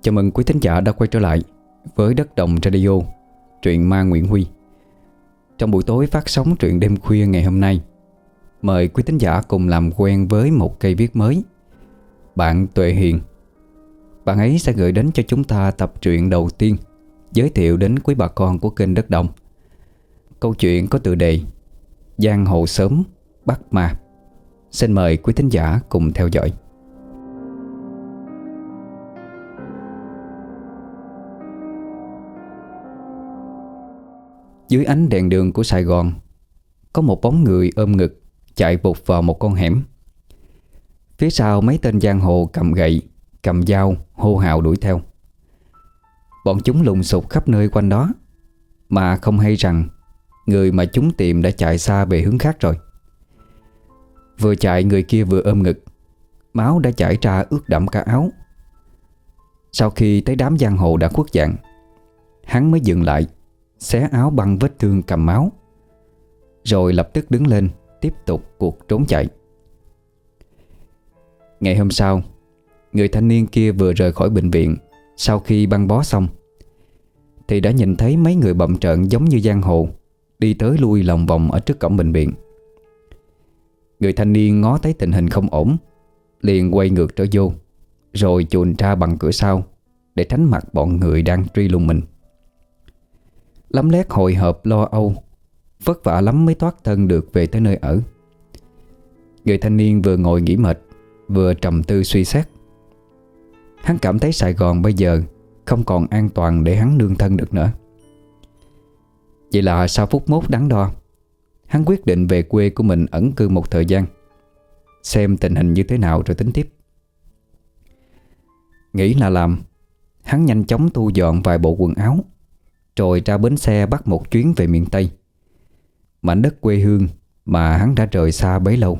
Chào mừng quý thính giả đã quay trở lại với Đất Đồng Radio, truyện ma Nguyễn Huy. Trong buổi tối phát sóng truyện đêm khuya ngày hôm nay, mời quý thính giả cùng làm quen với một cây viết mới, bạn Tuệ Hiền. Bạn ấy sẽ gửi đến cho chúng ta tập truyện đầu tiên, giới thiệu đến quý bà con của kênh Đất Đồng. Câu chuyện có tựa đề Giang hồ sớm bắt ma. Xin mời quý thính giả cùng theo dõi. Dưới ánh đèn đường của Sài Gòn, có một bóng người ôm ngực chạy vụt vào một con hẻm. Phía sau mấy tên giang hồ cầm gậy, cầm dao hô hào đuổi theo. Bọn chúng lùng sục khắp nơi quanh đó, mà không hay rằng người mà chúng tìm đã chạy xa về hướng khác rồi. Vừa chạy người kia vừa ôm ngực, máu đã chảy ra ướt đẫm cả áo. Sau khi thấy đám giang hồ đã khuất dạng, hắn mới dừng lại, xé áo băng vết thương cầm máu, rồi lập tức đứng lên tiếp tục cuộc trốn chạy. Ngày hôm sau, người thanh niên kia vừa rời khỏi bệnh viện sau khi băng bó xong, thì đã nhìn thấy mấy người bậm trợn giống như giang hồ đi tới lui lòng vòng ở trước cổng bệnh viện. Người thanh niên ngó thấy tình hình không ổn, liền quay ngược trở vô, rồi chuồn ra bằng cửa sau để tránh mặt bọn người đang truy lùng mình. Lắm lét hồi hộp lo âu, vất vả lắm mới thoát thân được về tới nơi ở. Người thanh niên vừa ngồi nghỉ mệt, vừa trầm tư suy xét. Hắn cảm thấy Sài Gòn bây giờ không còn an toàn để hắn nương thân được nữa. Vậy là sau phút mốt đắn đo, hắn quyết định về quê của mình ẩn cư một thời gian, xem tình hình như thế nào rồi tính tiếp. Nghĩ là làm, hắn nhanh chóng thu dọn vài bộ quần áo, rồi ra bến xe bắt một chuyến về miền Tây, mảnh đất quê hương mà hắn đã rời xa bấy lâu.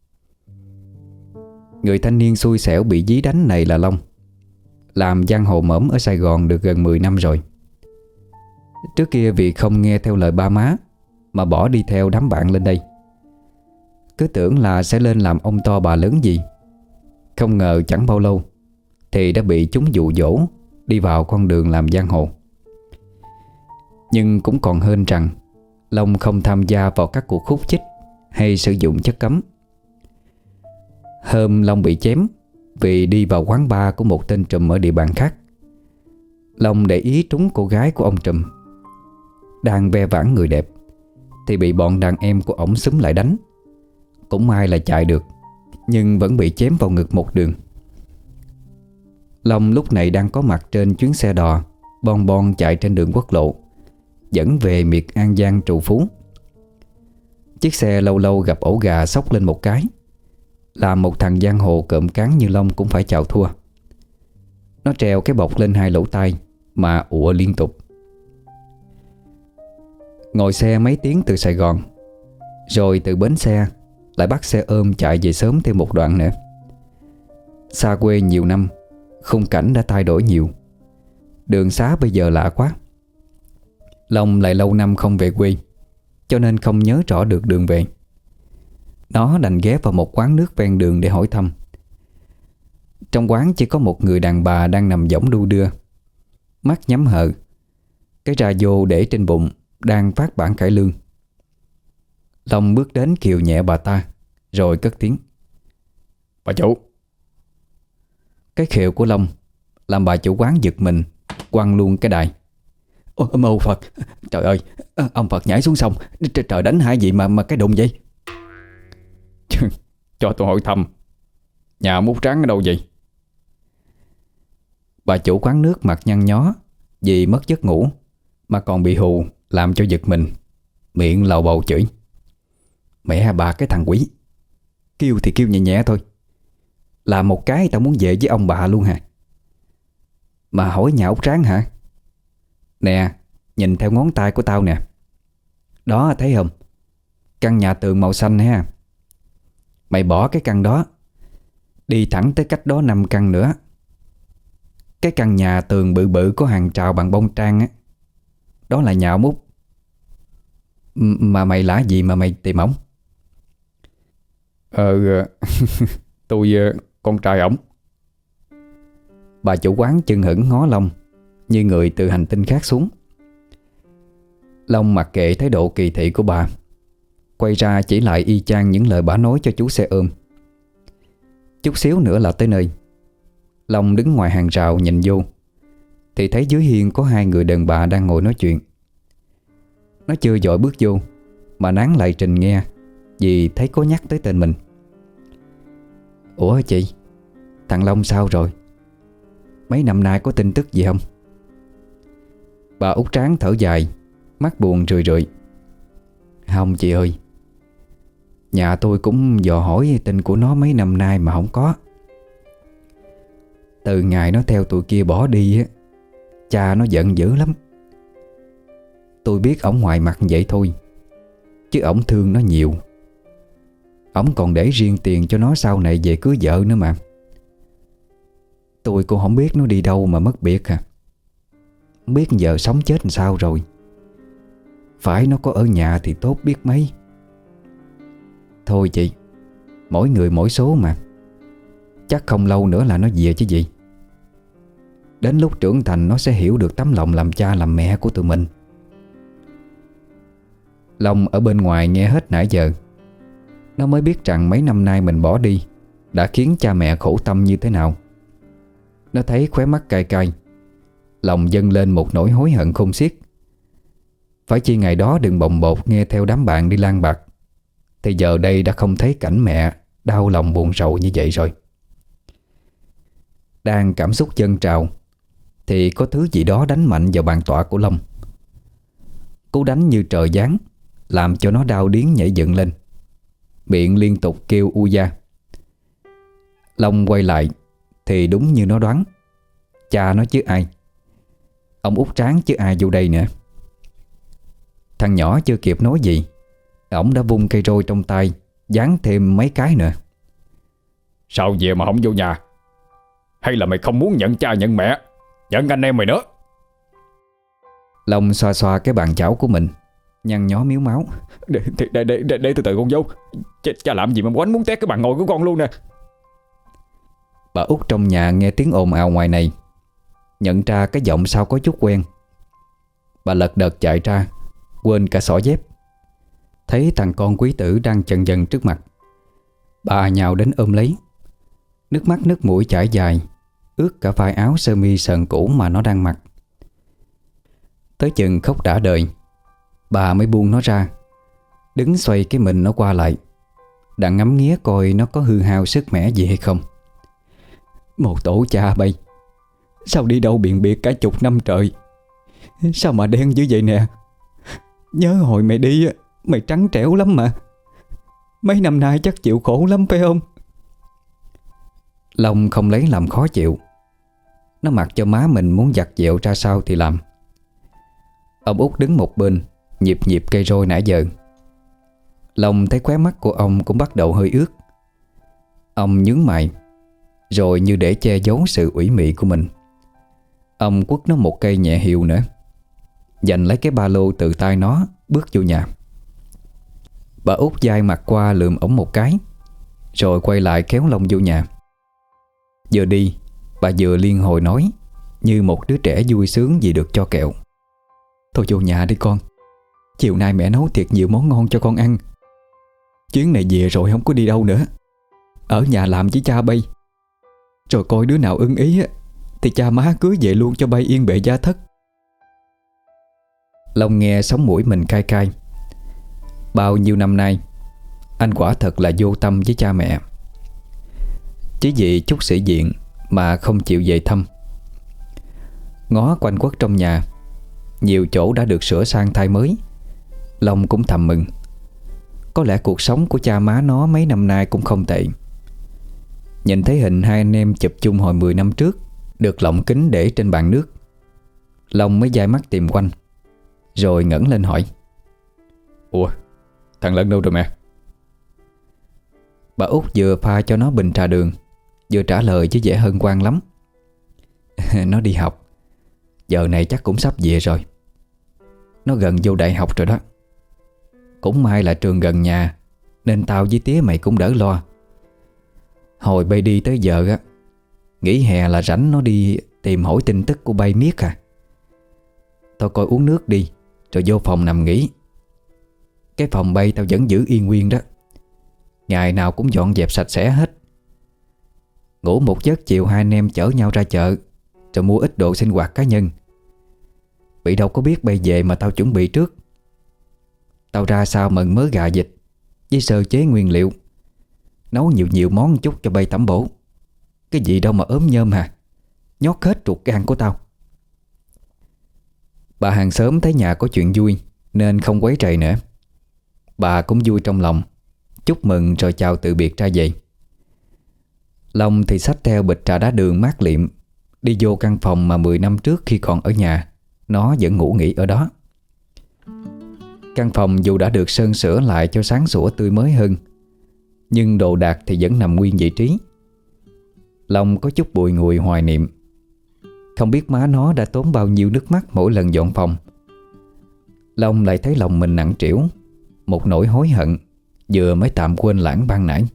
Người thanh niên xui xẻo bị dí đánh này là Long, làm giang hồ mõm ở Sài Gòn được gần 10 năm rồi. Trước kia vì không nghe theo lời ba má mà bỏ đi theo đám bạn lên đây, cứ tưởng là sẽ lên làm ông to bà lớn gì. Không ngờ chẳng bao lâu thì đã bị chúng dụ dỗ đi vào con đường làm giang hồ. Nhưng cũng còn hên rằng Long không tham gia vào các cuộc hút chích hay sử dụng chất cấm. Hôm Long bị chém vì đi vào quán bar của một tên trùm ở địa bàn khác. Long để ý trúng cô gái của ông trùm đang ve vãn người đẹp, thì bị bọn đàn em của ổng xúm lại đánh. Cũng may là chạy được, nhưng vẫn bị chém vào ngực một đường. Long lúc này đang có mặt trên chuyến xe đò bon bon chạy trên đường quốc lộ dẫn về miệt An Giang Trù Phú. Chiếc xe lâu lâu gặp ổ gà xốc lên một cái, làm một thằng giang hồ cộm cán như Long cũng phải chào thua. Nó treo cái bọc lên hai lỗ tai mà ụa liên tục. Ngồi xe mấy tiếng từ Sài Gòn, rồi từ bến xe lại bắt xe ôm chạy về sớm thêm một đoạn nữa. Xa quê nhiều năm, khung cảnh đã thay đổi nhiều, đường xá bây giờ lạ quá. Long lại lâu năm không về quê, cho nên không nhớ rõ được đường về. Nó đành ghé vào một quán nước ven đường để hỏi thăm. Trong quán chỉ có một người đàn bà đang nằm võng đu đưa, mắt nhắm hờ, cái radio để trên bụng đang phát bản cải lương. Long bước đến kiều nhẹ bà ta, rồi cất tiếng: "Bà chủ." Cái khều của Long làm bà chủ quán giật mình, quăng luôn cái đài. "Ôi mô Phật, trời ơi, ông Phật nhảy xuống sông, trời đánh hại gì mà cái đụng vậy?" "Cho tôi hỏi thăm, nhà mút trắng ở đâu vậy?" Bà chủ quán nước mặt nhăn nhó vì mất giấc ngủ mà còn bị hù làm cho giật mình, miệng lầu bầu chửi: "Mẹ bà cái thằng quỷ, kêu thì kêu nhẹ nhẹ thôi, làm một cái tao muốn về với ông bà luôn hả? Mà hỏi nhà út tráng hả? Nè, nhìn theo ngón tay của tao nè, đó thấy không? Căn nhà tường màu xanh ha. Mày bỏ cái căn đó, đi thẳng tới cách đó 5 căn nữa. Cái căn nhà tường bự bự có hàng rào bằng bông trang á, đó là nhà ông Út. Mà mày là gì mà mày tìm ổng?" Tôi con trai ổng." Bà chủ quán chưng hửng ngó Long như người từ hành tinh khác xuống. Long mặc kệ thái độ kỳ thị của bà, quay ra chỉ lại y chang những lời bà nói cho chú xe ôm. Chút xíu nữa là tới nơi. Long đứng ngoài hàng rào nhìn vô thì thấy dưới hiên có hai người đàn bà đang ngồi nói chuyện. Nó chưa vội bước vô mà nán lại trình nghe, vì thấy có nhắc tới tên mình. Ủa chị, thằng Long sao rồi? Mấy năm nay có tin tức gì không? Bà út trán thở dài, mắt buồn rười rượi. Không chị ơi, nhà tôi cũng dò hỏi tin của nó mấy năm nay mà không có. Từ ngày nó theo tụi kia bỏ đi á, cha nó giận dữ lắm. Tôi biết ổng ngoài mặt vậy thôi, chứ ổng thương nó nhiều. Ổng còn để riêng tiền cho nó sau này về cưới vợ nữa mà. Tôi cũng không biết nó đi đâu mà mất biệt à. Không biết giờ sống chết làm sao rồi. Phải nó có ở nhà thì tốt biết mấy. Thôi chị, mỗi người mỗi số mà. Chắc không lâu nữa là nó về chứ gì. Đến lúc trưởng thành nó sẽ hiểu được tấm lòng làm cha làm mẹ của tụi mình. Long ở bên ngoài nghe hết nãy giờ, nó mới biết rằng mấy năm nay mình bỏ đi đã khiến cha mẹ khổ tâm như thế nào. Nó thấy khóe mắt cay cay, lòng dâng lên một nỗi hối hận không xiết. Phải chi ngày đó đừng bồng bột nghe theo đám bạn đi lang bạc, thì giờ đây đã không thấy cảnh mẹ đau lòng buồn rầu như vậy rồi. Đang cảm xúc dâng trào thì có thứ gì đó đánh mạnh vào bàn tọa của Long. Cú đánh như trời giáng, làm cho nó đau điếng nhảy dựng lên, miệng liên tục kêu u da. Long quay lại thì đúng như nó đoán, cha nó chứ ai. Ông út tráng chứ ai vô đây nữa. Thằng nhỏ chưa kịp nói gì, ổng đã vung cây roi trong tay giáng thêm mấy cái nữa. Sao về mà không vô nhà? Hay là mày không muốn nhận cha nhận mẹ, nhận anh em mày nữa? Long xoa xoa cái bàn chảo của mình, nhăn nhó miếu máu. Để từ từ con dâu. Cha làm gì mà quánh muốn tét cái bàn ngồi của con luôn nè. Bà út trong nhà nghe tiếng ồn ào ngoài này, nhận ra cái giọng sao có chút quen. Bà lật đật chạy ra, quên cả xỏ dép. Thấy thằng con quý tử đang chần chần trước mặt, bà nhào đến ôm lấy. Nước mắt nước mũi chảy dài, ướt cả vai áo sơ mi sờn cũ mà nó đang mặc. Tới chừng khóc đã đời, bà mới buông nó ra, đứng xoay cái mình nó qua lại, đang ngắm nghía coi nó có hư hao sức mẻ gì hay không. Một tổ cha bay, sao đi đâu biện biệt cả chục năm trời, sao mà đen dữ vậy nè. Nhớ hồi mày đi mày trắng trẻo lắm mà. Mấy năm nay chắc chịu khổ lắm phải không? Long không lấy làm khó chịu. Nó mặc cho má mình muốn vặt dẹo ra sao thì làm. Ông út đứng một bên, nhịp nhịp cây roi nãy giờ. Long thấy khóe mắt của ông cũng bắt đầu hơi ướt. Ông nhướng mày, rồi như để che giấu sự ủy mị của mình, ông quất nó một cây nhẹ hiệu nữa, giành lấy cái ba lô từ tay nó, bước vô nhà. Bà út dai mặt qua lườm ổng một cái, rồi quay lại kéo Long vô nhà. Vừa đi, bà vừa liên hồi nói như một đứa trẻ vui sướng vì được cho kẹo. Thôi vô nhà đi con, chiều nay mẹ nấu thiệt nhiều món ngon cho con ăn. Chuyến này về rồi không có đi đâu nữa, ở nhà làm với cha bay. Rồi coi đứa nào ưng ý thì cha má cưới về luôn cho bay yên bề gia thất. Long nghe sống mũi mình cay cay. Bao nhiêu năm nay anh quả thật là vô tâm với cha mẹ, chỉ vì chút sĩ diện mà không chịu về thăm. Ngó quanh quất trong nhà, nhiều chỗ đã được sửa sang thay mới. Long cũng thầm mừng. Có lẽ cuộc sống của cha má nó mấy năm nay cũng không tệ. Nhìn thấy hình hai anh em chụp chung hồi 10 năm trước, được lọng kính để trên bàn nước, Long mới dai mắt tìm quanh, rồi ngẩng lên hỏi: Ủa, thằng Lân đâu rồi mẹ? Bà út vừa pha cho nó bình trà đường, vừa trả lời chứ vẻ hân hoan lắm. Nó đi học, giờ này chắc cũng sắp về rồi. Nó gần vô đại học rồi đó. Cũng may là trường gần nhà, nên tao với tía mày cũng đỡ lo. Hồi bay đi tới giờ á, Nghỉ hè là rảnh nó đi tìm hỏi tin tức của bay miết à. Thôi coi uống nước đi rồi vô phòng nằm nghỉ. Cái phòng bay tao vẫn giữ yên nguyên đó. Ngày nào cũng dọn dẹp sạch sẽ hết. Ngủ một giấc chiều hai anh em chở nhau ra chợ rồi mua ít đồ sinh hoạt cá nhân. Bị đâu có biết bay về mà tao chuẩn bị trước. Tao ra sao mần mớ gà vịt với sơ chế nguyên liệu, nấu nhiều nhiều món chút cho bay tẩm bổ. Cái gì đâu mà ốm nhơm hả. Nhót hết ruột gan của tao. Bà hàng xóm thấy nhà có chuyện vui nên không quấy rầy nữa. Bà cũng vui trong lòng, chúc mừng rồi chào từ biệt ra về. Long thì xách theo bịch trà đá đường mát liệm, đi vô căn phòng mà 10 năm trước khi còn ở nhà nó vẫn ngủ nghỉ ở đó. Căn phòng dù đã được sơn sửa lại cho sáng sủa tươi mới hơn, nhưng đồ đạc thì vẫn nằm nguyên vị trí. Long có chút bùi ngùi hoài niệm. Không biết má nó đã tốn bao nhiêu nước mắt mỗi lần dọn phòng. Long lại thấy lòng mình nặng trĩu, một nỗi hối hận vừa mới tạm quên lãng ban nãy.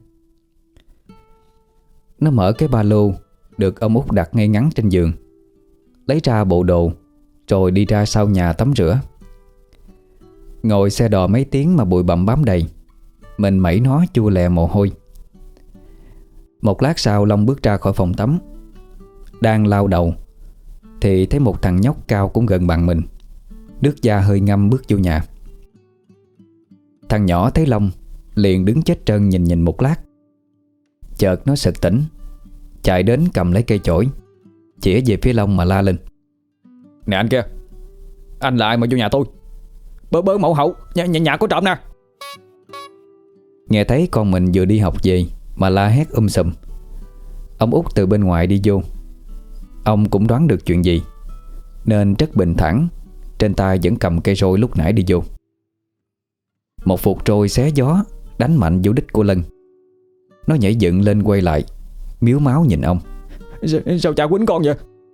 Nó mở cái ba lô được ông Út đặt ngay ngắn trên giường, lấy ra bộ đồ rồi đi ra sau nhà tắm rửa. Ngồi xe đò mấy tiếng mà bụi bặm bám đầy, mình mẩy nó chua lè mồ hôi. Một lát sau Long bước ra khỏi phòng tắm. Đang lau đầu thì thấy một thằng nhóc cao cũng gần bằng mình, nước da hơi ngâm bước vô nhà. Thằng nhỏ thấy Long liền đứng chết trơn nhìn một lát. Chợt nó sực tỉnh, chạy đến cầm lấy cây chổi, chĩa về phía Long mà la lên: Nè anh kia, anh là ai mà vô nhà tôi? Bớ mẫu hậu, nhà có trộm nè. Nghe thấy con mình vừa đi học về mà la hét sùm. Ông Út từ bên ngoài đi vô. Ông cũng đoán được chuyện gì nên rất bình thản, trên tay vẫn cầm cây roi lúc nãy đi vô. Một phục roi xé gió đánh mạnh vô đít của Lân. Nó nhảy dựng lên quay lại, miếu máu nhìn ông. Sao cha quýnh con vậy?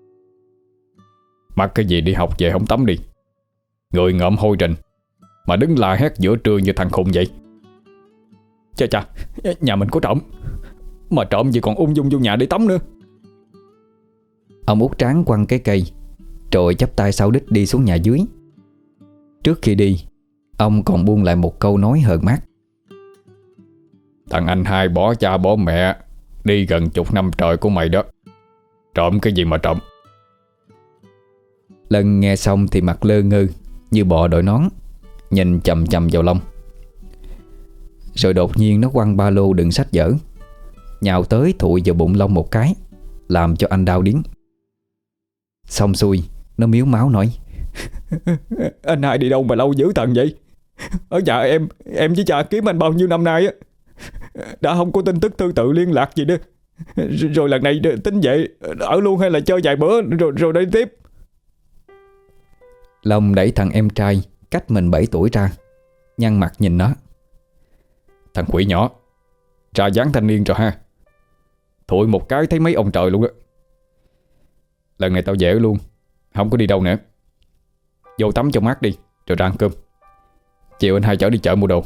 Mặc cái gì đi học về không tắm đi, người ngợm hôi rình mà đứng la hét giữa trưa như thằng khùng vậy. Chà, nhà mình có trộm, mà trộm gì còn ung dung vô nhà để tắm nữa. Ông út tráng quăng cái cây rồi chắp tay sau đít đi xuống nhà dưới. Trước khi đi, ông còn buông lại một câu nói hờn mát: Thằng anh hai bỏ cha bỏ mẹ đi gần chục năm trời của mày đó, trộm cái gì mà trộm. Lân nghe xong thì mặt lơ ngơ như bọ đội nón, nhìn chầm chầm vào Long. Rồi đột nhiên nó quăng ba lô đựng sách vở, nhào tới thụi vào bụng Long một cái, làm cho anh đau điếng. Xong xuôi, nó miếu máu nói: Anh hai đi đâu mà lâu dữ tận vậy? Ở nhà em với cha kiếm anh bao nhiêu năm nay á, đã không có tin tức thư tự liên lạc gì nữa. Rồi lần này tính vậy ở luôn hay là chơi vài bữa rồi đi tiếp? Long đẩy thằng em trai cách mình 7 tuổi ra, nhăn mặt nhìn nó: Thằng quỷ nhỏ, ra dáng thanh niên rồi ha. Thụi một cái thấy mấy ông trời luôn đó. Lần này tao về luôn, không có đi đâu nữa. Vô tắm cho mát đi rồi ra ăn cơm. Chiều anh hai chở đi chợ mua đồ.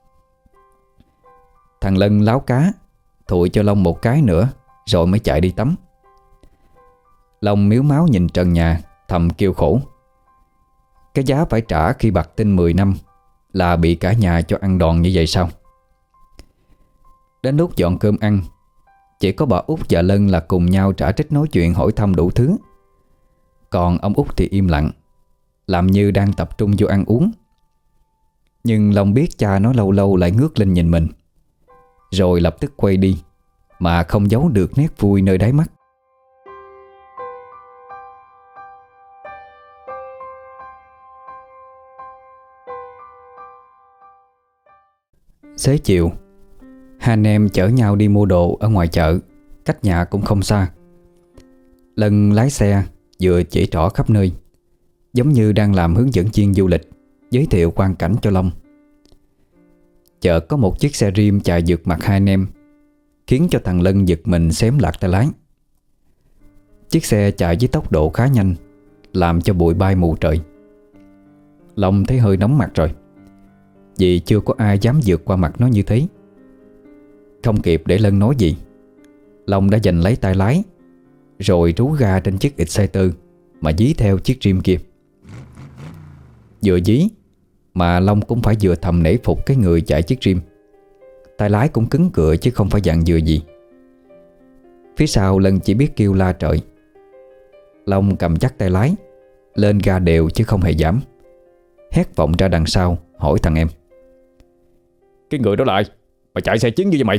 Thằng Lân láo cá, thụi cho Long một cái nữa rồi mới chạy đi tắm. Long miếu máu nhìn trần nhà, thầm kêu khổ. Cái giá phải trả khi bặt tin 10 năm là bị cả nhà cho ăn đòn như vậy sao? Đến lúc dọn cơm ăn, chỉ có bà Út và Lân là cùng nhau trả trích nói chuyện hỏi thăm đủ thứ. Còn ông Út thì im lặng, làm như đang tập trung vô ăn uống. Nhưng Long biết cha nó lâu lâu lại ngước lên nhìn mình, rồi lập tức quay đi, mà không giấu được nét vui nơi đáy mắt. Xế chiều, hai anh em chở nhau đi mua đồ ở ngoài chợ, cách nhà cũng không xa. Lân lái xe vừa chỉ trỏ khắp nơi, giống như đang làm hướng dẫn viên du lịch, giới thiệu quang cảnh cho Long. Chợt có một chiếc xe rim chạy vượt mặt hai anh em, khiến cho thằng Lân giật mình xém lạc tay lái. Chiếc xe chạy với tốc độ khá nhanh, làm cho bụi bay mù trời. Long thấy hơi nóng mặt rồi, vì chưa có ai dám vượt qua mặt nó như thế. Không kịp để Lân nói gì, Long đã giành lấy tay lái, rồi rú ga trên chiếc Exciter mà dí theo chiếc Dream kia. Vừa dí mà Long cũng phải vừa thầm nể phục cái người chạy chiếc Dream. Tay lái cũng cứng cựa chứ không phải dạng vừa gì. Phía sau Lân chỉ biết kêu la trời. Long cầm chắc tay lái, lên ga đều chứ không hề giảm, hét vọng ra đằng sau hỏi thằng em: Cái người đó lại mà chạy xe chiến như vậy mày?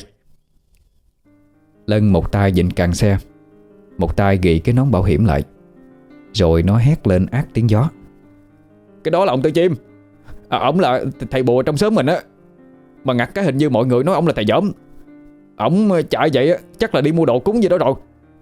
Lân một tay vịn càng xe, một tay gị cái nón bảo hiểm lại, rồi nó hét lên át tiếng gió: Cái đó là ông Tư Chim. Ổng là thầy bùa trong xóm mình á. Mà ngặt cái hình như mọi người nói ổng là thầy giỡn. Ổng chạy vậy á, chắc là đi mua đồ cúng gì đó rồi.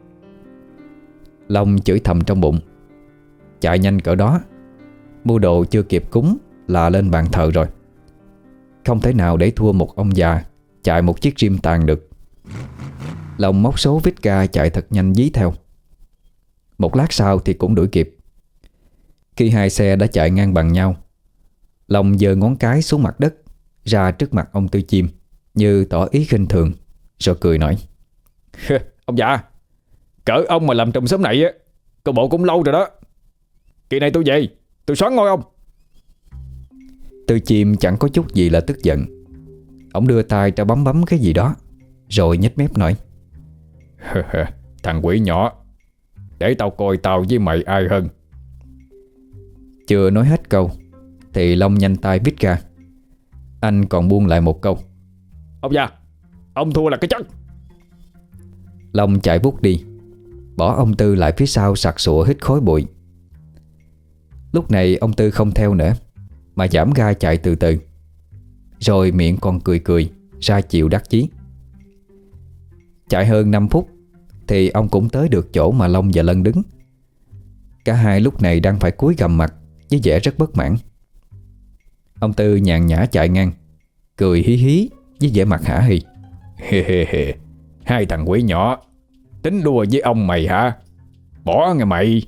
Long chửi thầm trong bụng. Chạy nhanh cỡ đó, mua đồ chưa kịp cúng là lên bàn thờ rồi. Không thể nào để thua một ông già chạy một chiếc Dream tàn được. Long móc số vít ga chạy thật nhanh dí theo. Một lát sau thì cũng đuổi kịp. Khi hai xe đã chạy ngang bằng nhau, Long giơ ngón cái xuống mặt đất ra trước mặt ông Tư Chim như tỏ ý khinh thường, rồi cười nói: Ông già, cỡ ông mà làm trong xóm này á, coi bộ cũng lâu rồi đó. Kỳ này tôi về, tôi xoán ngôi ông. Tư Chim chẳng có chút gì là tức giận. Ông đưa tay ra bấm bấm cái gì đó, rồi nhếch mép nói: Thằng quỷ nhỏ, để tao coi tao với mày ai hơn. Chưa nói hết câu thì Long nhanh tay vít ga. Anh còn buông lại một câu: Ông già, ông thua là cái chắc. Long chạy vút đi, bỏ ông Tư lại phía sau sặc sụa hít khói bụi. Lúc này ông Tư không theo nữa, mà giảm ga chạy từ từ, rồi miệng còn cười cười ra chiều đắc chí. Chạy hơn 5 phút thì ông cũng tới được chỗ mà Long và Lân đứng. Cả hai lúc này đang phải cúi gằm mặt với vẻ rất bất mãn. Ông Tư nhàn nhã chạy ngang, cười hí hí với vẻ mặt hả hì: Hai thằng quỷ nhỏ tính đùa với ông mày hả? Bỏ nghe mày.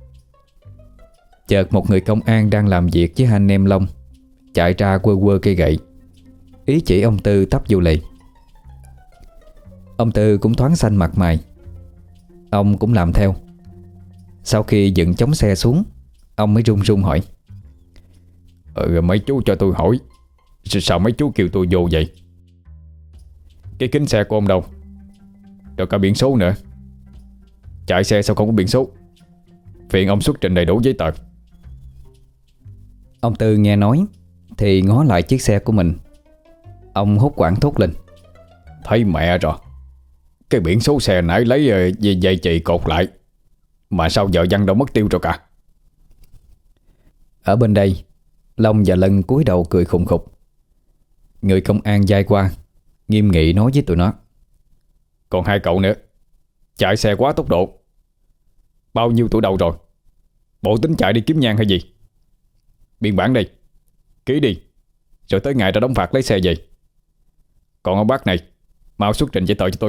Chợt một người công an đang làm việc với hai anh em Long chạy ra quơ quơ cây gậy, ý chỉ ông Tư tấp vô lề. Ông Tư cũng thoáng xanh mặt mày. Ông cũng làm theo. Sau khi dựng chống xe xuống, ông mới run run hỏi: Mấy chú cho tôi hỏi, sao mấy chú kêu tôi vô vậy? Cái kính xe của ông đâu? Rồi cả biển số nữa. Chạy xe sao không có biển số? Phiền ông xuất trình đầy đủ giấy tờ. Ông Tư nghe nói thì ngó lại chiếc xe của mình. Ông hốt hoảng thốt lên: Thấy mẹ rồi, cái biển số xe nãy lấy dây chì cột lại, mà sao giờ văng đâu mất tiêu rồi cả. Ở bên đây, Long và Lân cúi đầu cười khùng khục. Người công an dai qua, nghiêm nghị nói với tụi nó: Còn hai cậu nữa, chạy xe quá tốc độ. Bao nhiêu tuổi đầu rồi? Bộ tính chạy đi kiếm nhang hay gì? Biên bản đây, ký đi, rồi tới ngày ra đóng phạt lấy xe về. Còn ông bác này, mau xuất trình giấy tờ cho tôi.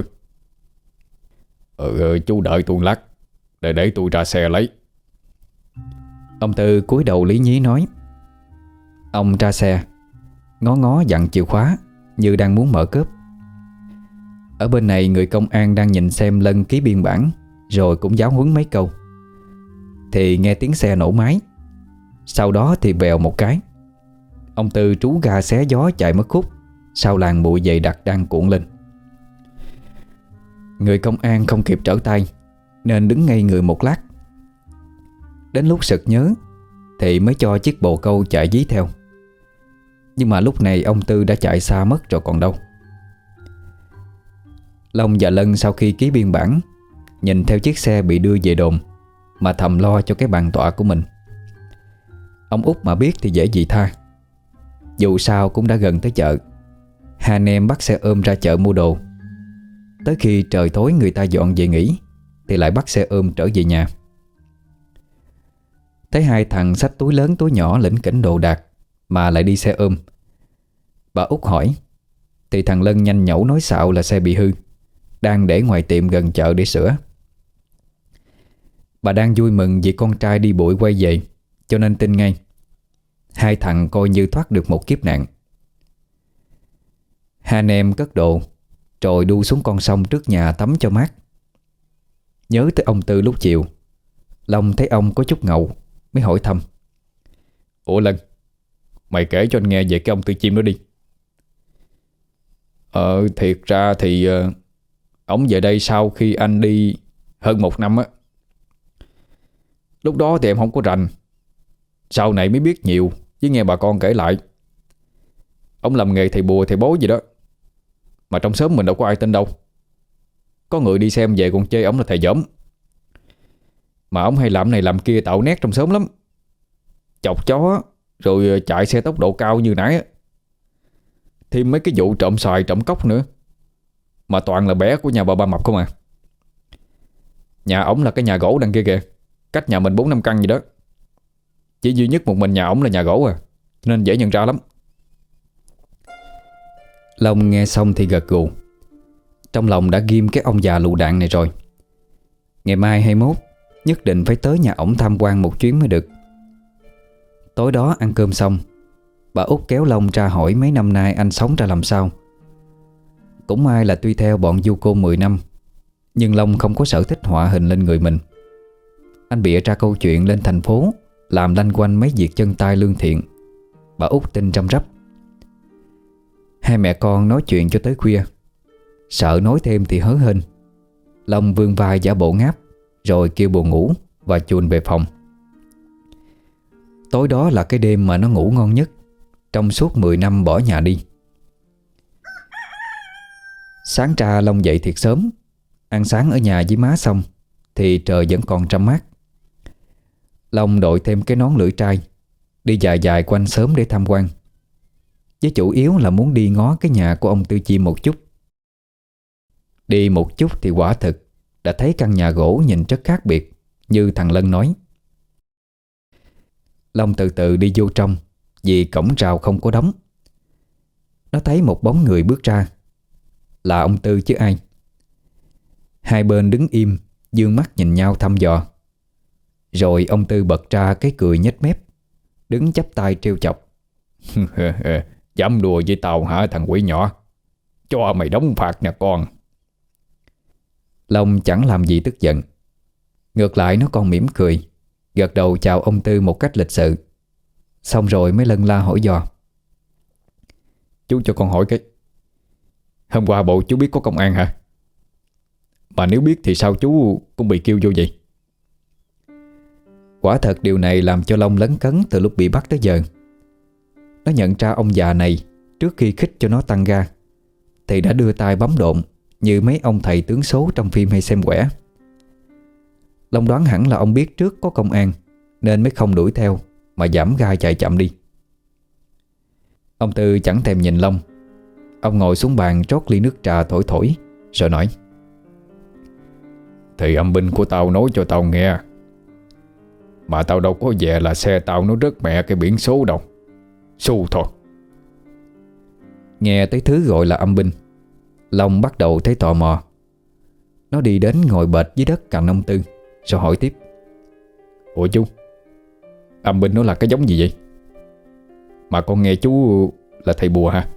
Chú đợi tôi lát, để tôi ra xe lấy. Ông Tư cúi đầu lý nhí nói. Ông ra xe, ngó ngó dặn chìa khóa như đang muốn mở cốp. Ở bên này người công an đang nhìn xem Lân ký biên bản, rồi cũng giáo huấn mấy câu. Thì nghe tiếng xe nổ máy. Sau đó thì bèo một cái, ông Tư trú ga xé gió chạy mất khúc sau làn bụi dày đặc đang cuộn lên. Người công an không kịp trở tay nên đứng ngây người một lát. Đến lúc sực nhớ thì mới cho chiếc bồ câu chạy dí theo. Nhưng mà lúc này ông Tư đã chạy xa mất rồi còn đâu. Long và Lân sau khi ký biên bản, nhìn theo chiếc xe bị đưa về đồn mà thầm lo cho cái bàn tọa của mình. Ông út mà biết thì dễ gì tha. Dù sao cũng đã gần tới chợ. Hai anh em bắt xe ôm ra chợ mua đồ. Tới khi trời tối người ta dọn về nghỉ thì lại bắt xe ôm trở về nhà. Thấy hai thằng xách túi lớn túi nhỏ lỉnh kỉnh đồ đạc mà lại đi xe ôm. Bà út hỏi thì thằng Lân nhanh nhẩu nói xạo là xe bị hư, đang để ngoài tiệm gần chợ để sửa. Bà đang vui mừng vì con trai đi bụi quay về, cho nên tin ngay. Hai thằng coi như thoát được một kiếp nạn. Hai anh em cất đồ rồi đu xuống con sông trước nhà tắm cho mát. Nhớ tới ông Tư lúc chiều, Long thấy ông có chút ngầu, mới hỏi thăm. Ủa Lân, mày kể cho anh nghe về cái ông Tư Chim đó đi. Thiệt ra thì ổng về đây sau khi anh đi hơn 1 năm á. Lúc đó thì em không có rành, sau này mới biết nhiều với nghe bà con kể lại. Ông làm nghề thầy bùa thầy bói gì đó, mà trong xóm mình đâu có ai tin đâu. Có người đi xem về còn chê ổng là thầy dởm. Mà ổng hay làm này làm kia tạo nét trong xóm lắm. Chọc chó rồi chạy xe tốc độ cao như nãy á. Thêm mấy cái vụ trộm xoài trộm cốc nữa, mà toàn là bé của nhà bà Ba Mập không à. Nhà ổng là cái nhà gỗ đằng kia kìa, cách nhà mình 4-5 căn gì đó. Chỉ duy nhất một mình nhà ổng là nhà gỗ à, cho nên dễ nhận ra lắm. Long nghe xong thì gật gù. Trong lòng đã ghim cái ông già lụ đạn này rồi. Ngày mai hay mốt nhất định phải tới nhà ổng tham quan một chuyến mới được. Tối đó ăn cơm xong, bà Út kéo Long ra hỏi mấy năm nay anh sống ra làm sao. Cũng may là tuy theo bọn du côn 10 năm, nhưng Long không có sở thích họa hình lên người mình. Anh bịa ra câu chuyện lên thành phố làm lanh quanh mấy việc chân tay lương thiện. Bà Út tin răm rắp. Hai mẹ con nói chuyện cho tới khuya. Sợ nói thêm thì hớ hênh, Long vươn vai giả bộ ngáp, rồi kêu buồn ngủ và chùn về phòng. Tối đó là cái đêm mà nó ngủ ngon nhất trong suốt 10 năm bỏ nhà đi. Sáng ra Long dậy thiệt sớm. Ăn sáng ở nhà với má xong thì trời vẫn còn trăm mát. Long đội thêm cái nón lưỡi trai, đi dài dài quanh xóm để tham quan, với chủ yếu là muốn đi ngó cái nhà của ông Tư Chim một chút. Đi một chút thì quả thực đã thấy căn nhà gỗ nhìn rất khác biệt, như thằng Lân nói. Long từ từ đi vô trong, vì cổng rào không có đóng. Nó thấy một bóng người bước ra. Là ông Tư chứ ai. Hai bên đứng im, dương mắt nhìn nhau thăm dò. Rồi ông Tư bật ra cái cười nhếch mép, đứng chắp tay trêu chọc. Dám đùa với tao hả thằng quỷ nhỏ? Cho mày đóng phạt nè con. Long chẳng làm gì tức giận. Ngược lại nó còn mỉm cười, gật đầu chào ông Tư một cách lịch sự. Xong rồi mới lân la hỏi dò. Chú cho con hỏi cái, hôm qua bộ chú biết có công an hả? Mà nếu biết thì sao chú cũng bị kêu vô vậy? Quả thật điều này làm cho Long lấn cấn từ lúc bị bắt tới giờ. Nó nhận ra ông già này trước khi khích cho nó tăng ga thì đã đưa tay bấm độn như mấy ông thầy tướng số trong phim hay xem quẻ. Long đoán hẳn là ông biết trước có công an nên mới không đuổi theo mà giảm ga chạy chậm đi. Ông Tư chẳng thèm nhìn Long. Ông ngồi xuống bàn trót ly nước trà thổi thổi, rồi nói. Thì âm binh của tao nói cho tao nghe, mà tao đâu có về là xe tao nó rớt mẹ cái biển số đâu. Xu thôi. Nghe tới thứ gọi là âm binh, Long bắt đầu thấy tò mò. Nó đi đến ngồi bệt dưới đất cạnh ông Tư, rồi hỏi tiếp. Ủa chú, âm binh nó là cái giống gì vậy? Mà con nghe chú là thầy bùa hả?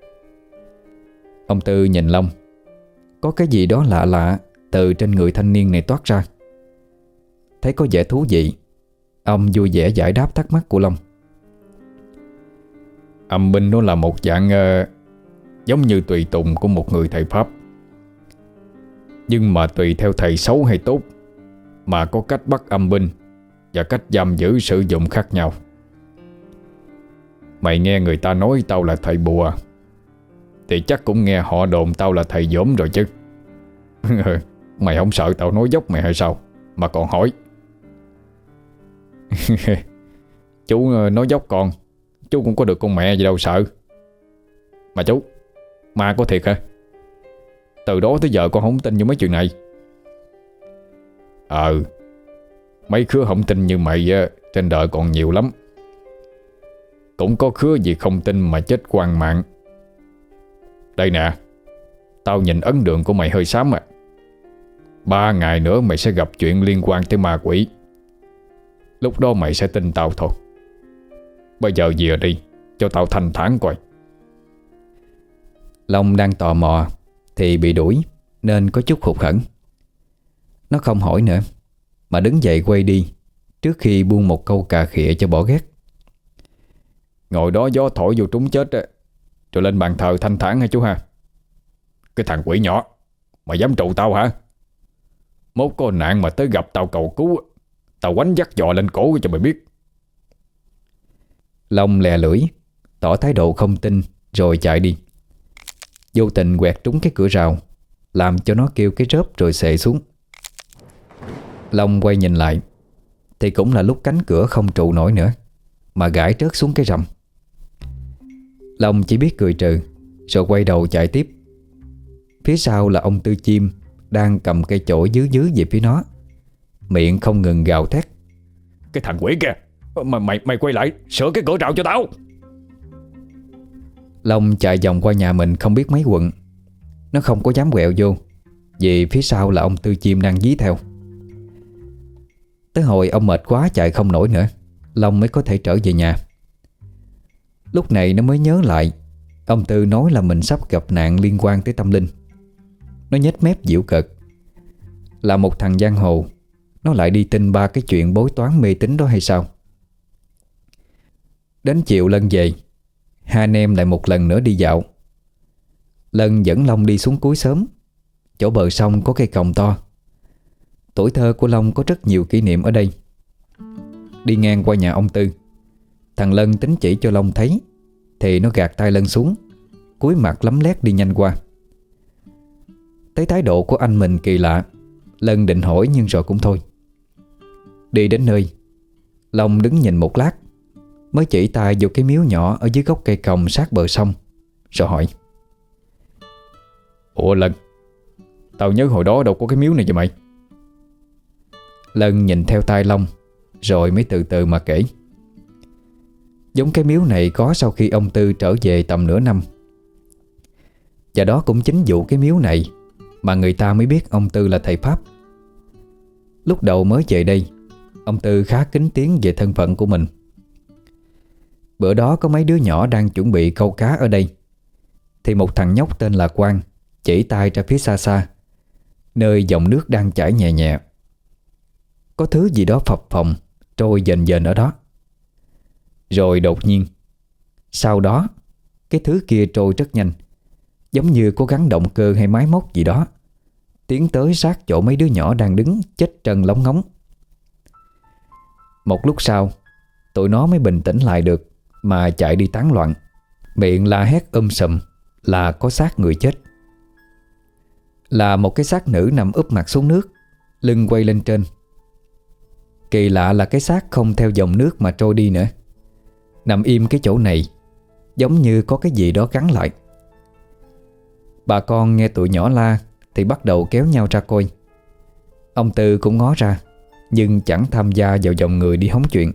Ông Tư nhìn Long. Có cái gì đó lạ lạ từ trên người thanh niên này toát ra. Thấy có vẻ thú vị, ông vui vẻ giải đáp thắc mắc của Long. Âm binh nó là một dạng giống như tùy tùng của một người thầy Pháp. Nhưng mà tùy theo thầy xấu hay tốt mà có cách bắt âm binh và cách giam giữ sử dụng khác nhau. Mày nghe người ta nói tao là thầy bùa thì chắc cũng nghe họ đồn tao là thầy dỗm rồi chứ. Mày không sợ tao nói dốc mày hay sao mà còn hỏi? Chú nói dốc con, chú cũng có được con mẹ gì đâu sợ. Mà chú, ma có thiệt hả? Từ đó tới giờ con không tin như mấy chuyện này. Mấy khứa không tin như mày trên đời còn nhiều lắm. Cũng có khứa gì không tin mà chết hoang mạng. Đây nè, tao nhìn ấn đường của mày hơi xám à. 3 ngày nữa mày sẽ gặp chuyện liên quan tới ma quỷ. Lúc đó mày sẽ tin tao thôi. Bây giờ về đi, cho tao thanh thản coi. Long đang tò mò thì bị đuổi nên có chút hụt hẫng. Nó không hỏi nữa, mà đứng dậy quay đi, trước khi buông một câu cà khịa cho bỏ ghét. Ngồi đó gió thổi vô trúng chết á, rồi lên bàn thờ thanh thản hả chú ha? Cái thằng quỷ nhỏ, mày dám trụ tao hả? Mốt có nạn mà tới gặp tao cầu cứu, tao quánh dắt dò lên cổ cho mày biết. Long lè lưỡi, tỏ thái độ không tin, rồi chạy đi. Vô tình quẹt trúng cái cửa rào, làm cho nó kêu cái rớp rồi xệ xuống. Long quay nhìn lại, thì cũng là lúc cánh cửa không trụ nổi nữa, mà gãy rớt xuống cái rầm. Long chỉ biết cười trừ, rồi quay đầu chạy tiếp. Phía sau là ông Tư Chim đang cầm cây chổi dứ dứ về phía nó, miệng không ngừng gào thét. Cái thằng quỷ kìa, mày quay lại sửa cái cửa rào cho tao. Long chạy vòng qua nhà mình không biết mấy quận. Nó không có dám quẹo vô, vì phía sau là ông Tư Chim đang dí theo. Tới hồi ông mệt quá chạy không nổi nữa, Long mới có thể trở về nhà. Lúc này nó mới nhớ lại ông Tư nói là mình sắp gặp nạn liên quan tới tâm linh. Nó nhếch mép giễu cợt. Là một thằng giang hồ, nó lại đi tin ba cái chuyện bói toán mê tín đó hay sao? Đến chiều Lân về, hai anh em lại một lần nữa đi dạo. Lân dẫn Long đi xuống cuối xóm, chỗ bờ sông có cây còng to. Tuổi thơ của Long có rất nhiều kỷ niệm ở đây. Đi ngang qua nhà ông Tư, thằng Lân tính chỉ cho Long thấy, thì nó gạt tay Lân xuống, cúi mặt lấm lét đi nhanh qua. Thấy thái độ của anh mình kỳ lạ, Lân định hỏi nhưng rồi cũng thôi. Đi đến nơi, Long đứng nhìn một lát, mới chỉ tay vô cái miếu nhỏ ở dưới gốc cây còng sát bờ sông, rồi hỏi. Ủa Lân, tao nhớ hồi đó đâu có cái miếu này vậy mày? Lân nhìn theo tay Long, rồi mới từ từ mà kể. Giống cái miếu này có sau khi ông Tư trở về tầm nửa năm. Và đó cũng chính vụ cái miếu này mà người ta mới biết ông Tư là thầy Pháp. Lúc đầu mới về đây, ông Tư khá kín tiếng về thân phận của mình. Bữa đó có mấy đứa nhỏ đang chuẩn bị câu cá ở đây, thì một thằng nhóc tên là Quang chỉ tay ra phía xa xa, nơi dòng nước đang chảy nhẹ nhẹ. Có thứ gì đó phập phồng trôi dần dần ở đó. Rồi đột nhiên, sau đó cái thứ kia trôi rất nhanh, giống như có gắn động cơ hay máy móc gì đó, tiến tới sát chỗ mấy đứa nhỏ đang đứng chết trân lóng ngóng. Một lúc sau, tụi nó mới bình tĩnh lại được, mà chạy đi tán loạn, miệng la hét sùm là có xác người chết. Là một cái xác nữ nằm úp mặt xuống nước, lưng quay lên trên. Kỳ lạ là cái xác không theo dòng nước mà trôi đi nữa, nằm im cái chỗ này, giống như có cái gì đó gắn lại. Bà con nghe tụi nhỏ la thì bắt đầu kéo nhau ra coi. Ông Tư cũng ngó ra, nhưng chẳng tham gia vào dòng người đi hóng chuyện.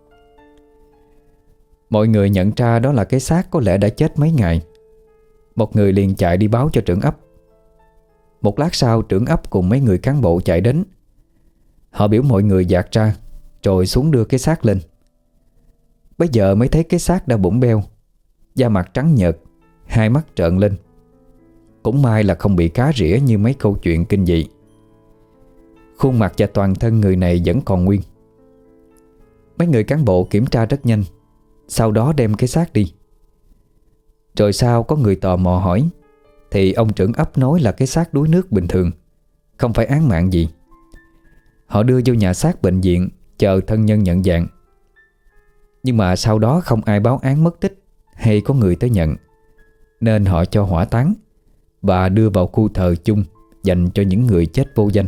Mọi người nhận ra đó là cái xác có lẽ đã chết mấy ngày. Một người liền chạy đi báo cho trưởng ấp. Một lát sau, trưởng ấp cùng mấy người cán bộ chạy đến. Họ biểu mọi người dạt ra, rồi xuống đưa cái xác lên. Bây giờ mới thấy cái xác đã bủn beo, da mặt trắng nhợt, hai mắt trợn lên. Cũng may là không bị cá rỉa như mấy câu chuyện kinh dị. Khuôn mặt và toàn thân người này vẫn còn nguyên. Mấy người cán bộ kiểm tra rất nhanh, sau đó đem cái xác đi. Rồi sau có người tò mò hỏi, thì ông trưởng ấp nói là cái xác đuối nước bình thường, không phải án mạng gì. Họ đưa vô nhà xác bệnh viện, chờ thân nhân nhận dạng. Nhưng mà sau đó không ai báo án mất tích hay có người tới nhận, nên họ cho hỏa táng và đưa vào khu thờ chung dành cho những người chết vô danh.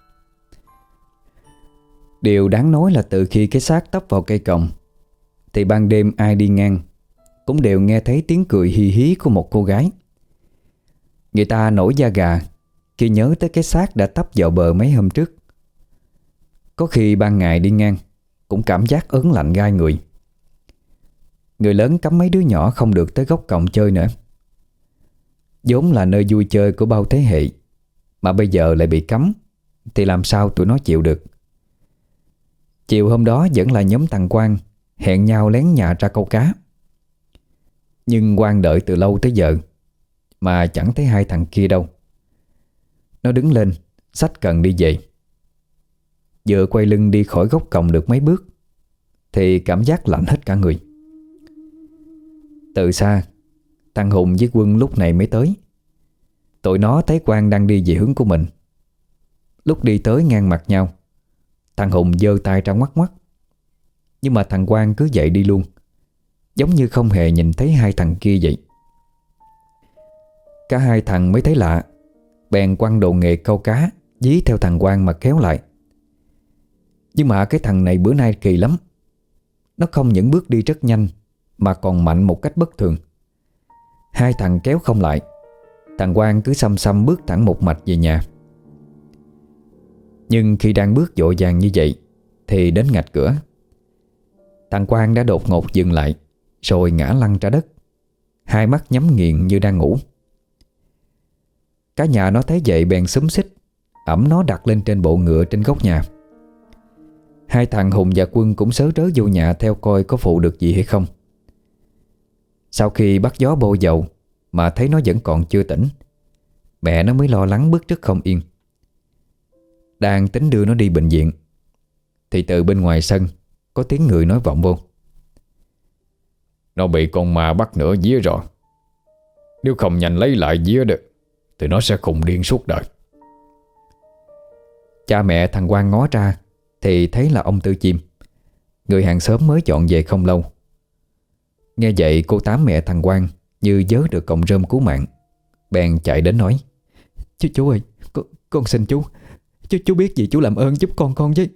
Điều đáng nói là từ khi cái xác tấp vào cây còng, thì ban đêm ai đi ngang cũng đều nghe thấy tiếng cười hí hí của một cô gái. Người ta nổi da gà khi nhớ tới cái xác đã tấp vào bờ mấy hôm trước. Có khi ban ngày đi ngang cũng cảm giác ớn lạnh gai người. Người lớn cấm mấy đứa nhỏ không được tới gốc còng chơi nữa. vốn là nơi vui chơi của bao thế hệ, mà bây giờ lại bị cấm, thì làm sao tụi nó chịu được. Chiều hôm đó vẫn là nhóm thằng Quang hẹn nhau lén nhà ra câu cá. Nhưng Quang đợi từ lâu tới giờ mà chẳng thấy hai thằng kia đâu. Nó đứng lên xách cần đi về, vừa quay lưng đi khỏi gốc còng được mấy bước thì cảm giác lạnh hết cả người. Từ xa, thằng Hùng với Quân lúc này mới tới. Tụi nó thấy Quang đang đi về hướng của mình. Lúc đi tới ngang mặt nhau, thằng Hùng giơ tay ra ngoắc ngoắc, nhưng mà thằng Quang cứ dậy đi luôn, giống như không hề nhìn thấy hai thằng kia vậy. Cả hai thằng mới thấy lạ, bèn quăng đồ nghề câu cá dí theo thằng Quang mà kéo lại. Nhưng mà cái thằng này bữa nay kỳ lắm. Nó không những bước đi rất nhanh mà còn mạnh một cách bất thường. Hai thằng kéo không lại, thằng Quang cứ xăm xăm bước thẳng một mạch về nhà. Nhưng khi đang bước vội vàng như vậy thì đến ngạch cửa, thằng Quang đã đột ngột dừng lại, rồi ngã lăn ra đất, hai mắt nhắm nghiền như đang ngủ. Cả nhà nó thấy vậy bèn xúm xít ẵm nó đặt lên trên bộ ngựa trên góc nhà. Hai thằng Hùng và Quân cũng sớ rớ vô nhà theo coi có phụ được gì hay không. Sau khi bắt gió bôi dầu mà thấy nó vẫn còn chưa tỉnh, mẹ nó mới lo lắng bứt rứt không yên. Đang tính đưa nó đi bệnh viện thì từ bên ngoài sân có tiếng người nói vọng vô: Nó bị con ma bắt nửa vía rồi. Nếu không nhanh lấy lại vía được thì nó sẽ khùng điên suốt đời. Cha mẹ thằng Quang ngó ra thì thấy là ông Tư Chim, người hàng xóm mới dọn về không lâu. Nghe vậy cô Tám mẹ thằng Quang như vớ được cọng rơm cứu mạng, bèn chạy đến nói: Chú ơi, con xin chú biết gì chú làm ơn giúp con với.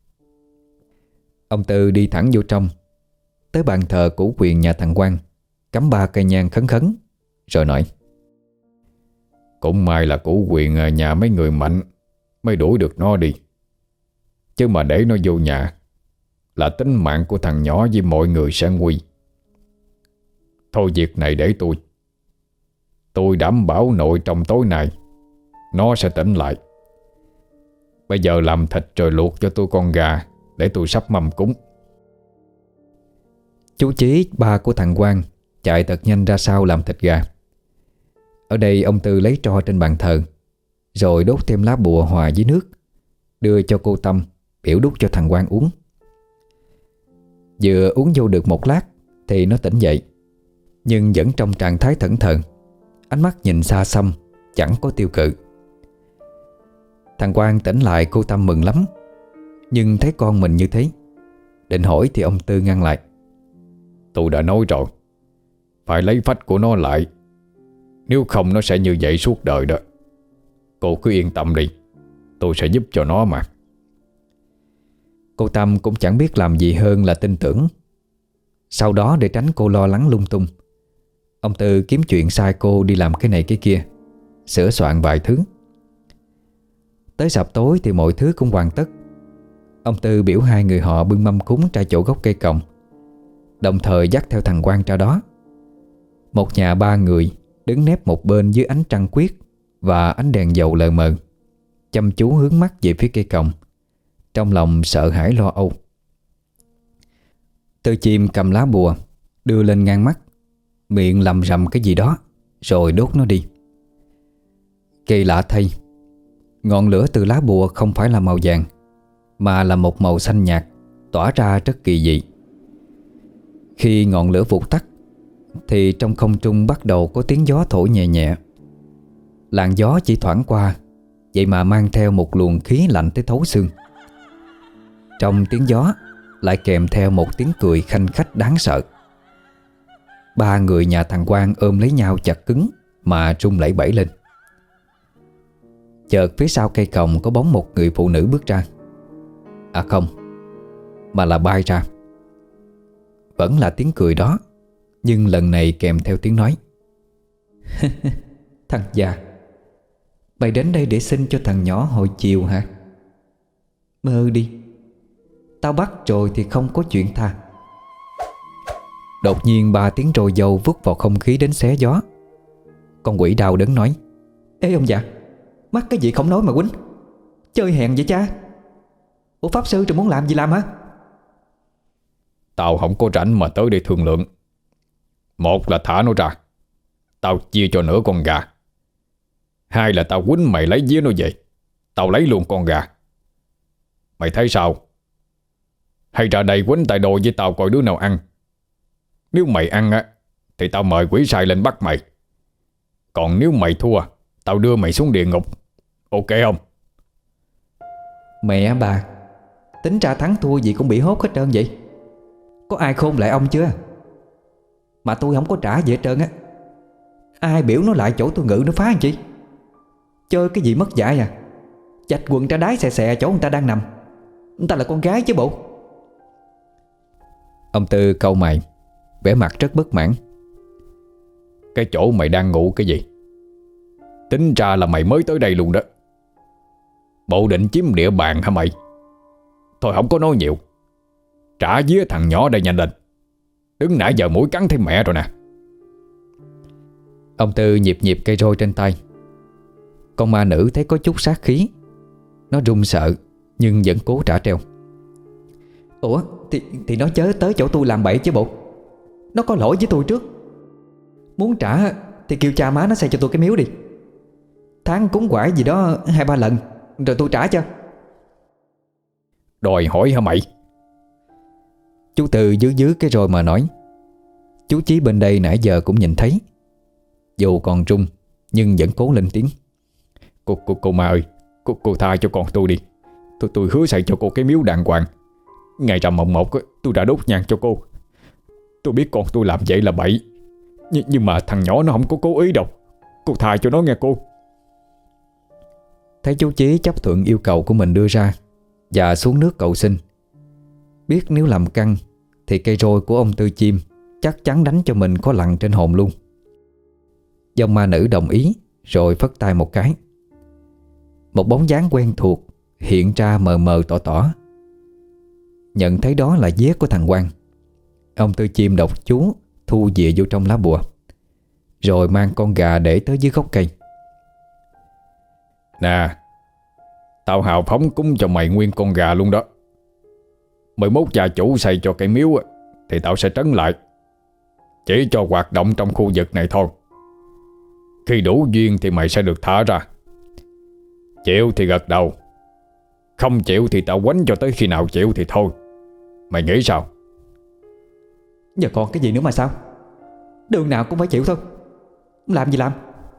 Ông Tư đi thẳng vô trong, tới bàn thờ cũ quyền nhà thằng Quang, cắm 3 cây nhang khấn khấn, rồi nói: Cũng may là cũ quyền nhà mấy người mạnh mới đuổi được nó đi, chứ mà để nó vô nhà là tính mạng của thằng nhỏ với mọi người sẽ nguy. Thôi việc này để tôi đảm bảo nội trong tối nay nó sẽ tỉnh lại. Bây giờ làm thịt rồi luộc cho tôi con gà để tôi sắp mâm cúng. Chú Chí, ba của thằng Quang, chạy thật nhanh ra sau làm thịt gà. Ở đây ông Tư lấy tro trên bàn thờ, rồi đốt thêm lá bùa hòa với nước, đưa cho cô Tâm biểu đút cho thằng Quang uống. Vừa uống vô được một lát thì nó tỉnh dậy, nhưng vẫn trong trạng thái thẫn thờ, ánh mắt nhìn xa xăm, chẳng có tiêu cự. Thằng Quang tỉnh lại, cô Tâm mừng lắm, nhưng thấy con mình như thế, định hỏi thì ông Tư ngăn lại: Tôi đã nói rồi, phải lấy phách của nó lại, nếu không nó sẽ như vậy suốt đời đó. Cô cứ yên tâm đi, tôi sẽ giúp cho nó mà. Cô Tâm cũng chẳng biết làm gì hơn là tin tưởng. Sau đó để tránh cô lo lắng lung tung, ông Tư kiếm chuyện sai cô đi làm cái này cái kia, sửa soạn vài thứ. Tới sập tối thì mọi thứ cũng hoàn tất. Ông Tư biểu hai người họ bưng mâm cúng ra chỗ gốc cây còng, đồng thời dắt theo thằng Quang ra đó. Một nhà 3 người đứng nép một bên dưới ánh trăng khuyết và ánh đèn dầu lờ mờ, chăm chú hướng mắt về phía cây còng, trong lòng sợ hãi lo âu. Tư Chim cầm lá bùa đưa lên ngang mắt, miệng lầm rầm cái gì đó rồi đốt nó đi. Kỳ lạ thay, ngọn lửa từ lá bùa không phải là màu vàng, mà là một màu xanh nhạt, tỏa ra rất kỳ dị. Khi ngọn lửa vụt tắt thì trong không trung bắt đầu có tiếng gió thổi nhẹ nhẹ. Làn gió chỉ thoảng qua, vậy mà mang theo một luồng khí lạnh tới thấu xương. Trong tiếng gió lại kèm theo một tiếng cười khanh khách đáng sợ. 3 người nhà thằng Quang ôm lấy nhau chặt cứng mà run lẩy bẩy lên. Chợt phía sau cây còng có bóng một người phụ nữ bước ra. À không, mà là bay ra. Vẫn là tiếng cười đó, nhưng lần này kèm theo tiếng nói: Thằng già, mày đến đây để xin cho thằng nhỏ hồi chiều hả? Mơ đi, tao bắt rồi thì không có chuyện tha. Đột nhiên 3 tiếng roi dầu vút vào không khí đến xé gió. Con quỷ đau đớn nói: Ê ông già, mắc cái gì không nói mà quýnh, chơi hèn vậy cha? Ủa pháp sư rồi muốn làm gì làm hả? Tao không có rảnh mà tới đây thương lượng. Một là thả nó ra, tao chia cho nửa con gà. Hai là tao quýnh mày lấy vía nó về, tao lấy luôn con gà. Mày thấy sao? Hay ra đây quýnh tại đồ với tao coi đứa nào ăn. Nếu mày ăn á thì tao mời quỷ sai lên bắt mày. Còn nếu mày thua, tao đưa mày xuống địa ngục. Ok không? Mẹ bà, tính ra thắng thua gì cũng bị hốt hết trơn vậy. Có ai khôn lại ông chưa? Mà tôi không có trả gì hết trơn á. Ai biểu nó lại chỗ tôi ngự nó phá anh chị? Chơi cái gì mất dạy à? Chạch quần ra đái xè xè chỗ người ta đang nằm. Người ta là con gái chứ bộ. Ông Tư cau mày, vẻ mặt rất bất mãn. Cái chỗ mày đang ngủ cái gì? Tính ra là mày mới tới đây luôn đó. Bộ định chiếm địa bàn hả mày? Thôi không có nói nhiều. Trả vía thằng nhỏ đây nhanh lên. Đứng nãy giờ mũi cắn thêm mẹ rồi nè. Ông Tư nhịp nhịp cây roi trên tay. Con ma nữ thấy có chút sát khí. Nó run sợ nhưng vẫn cố trả treo. Ủa thì nó chớ tới chỗ tôi làm bậy chứ bộ. Nó có lỗi với tôi trước. Muốn trả thì kêu cha má nó xây cho tôi cái miếu đi. Tháng cúng quải gì đó 2-3 lần rồi tôi trả cho. Đòi hỏi hả mày? Chú Tư dưới cái roi mà nói. Chú Chí bên đây nãy giờ cũng nhìn thấy. Dù còn run nhưng vẫn cố lên tiếng. Cô ma ơi, cô tha cho con tôi đi. Tôi hứa xây cho cô cái miếu đàng hoàng. Ngày rằm mồng 1 tôi đã đốt nhang cho cô. Tôi biết con tôi làm vậy là bậy, nhưng mà thằng nhỏ nó không có cố ý đâu. Cô tha cho nó nghe cô. Thấy chú Chí chấp thuận yêu cầu của mình đưa ra và xuống nước cầu xin. Biết nếu làm căng thì cây roi của ông Tư Chim chắc chắn đánh cho mình có lằn trên hồn luôn. Dòng ma nữ đồng ý rồi phất tay một cái. Một bóng dáng quen thuộc hiện ra mờ mờ tỏ tỏ. Nhận thấy đó là vế của thằng Quang, ông Tư Chim đọc chú thu về vô trong lá bùa, rồi mang con gà để tới dưới gốc cây. Nè, tao hào phóng cúng cho mày nguyên con gà luôn đó. 11 gia chủ xây cho cây miếu thì tao sẽ trấn lại. Chỉ cho hoạt động trong khu vực này thôi. Khi đủ duyên thì mày sẽ được thả ra. Chịu thì gật đầu, không chịu thì tao quánh cho tới khi nào chịu thì thôi. Mày nghĩ sao? Giờ còn cái gì nữa mà sao? Đường nào cũng phải chịu thôi. Làm gì làm.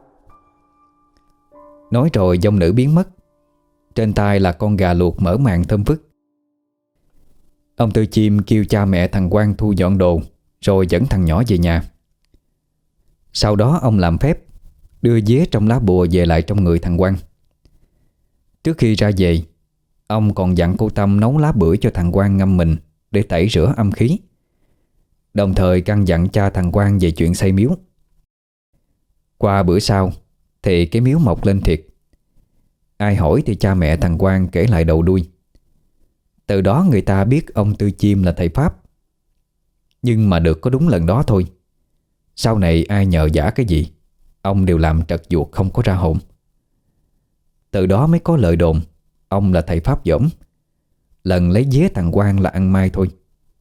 Nói rồi dòng nữ biến mất. Trên tay là con gà luộc mở màng thơm phức. Ông Tư Chim kêu cha mẹ thằng Quang thu dọn đồ, rồi dẫn thằng nhỏ về nhà. Sau đó ông làm phép đưa vế trong lá bùa về lại trong người thằng Quang. Trước khi ra về, ông còn dặn cô Tâm nấu lá bưởi cho thằng Quang ngâm mình để tẩy rửa âm khí. Đồng thời căn dặn cha thằng Quang về chuyện xây miếu. Qua bữa sau thì cái miếu mọc lên thiệt. Ai hỏi thì cha mẹ thằng Quang kể lại đầu đuôi. Từ đó người ta biết ông Tư Chim là thầy Pháp. Nhưng mà được có đúng lần đó thôi. Sau này ai nhờ vả cái gì, ông đều làm trật duột không có ra hồn. Từ đó mới có lời đồn ông là thầy Pháp dỗm. Lần lấy vế thằng Quang là ăn mai thôi.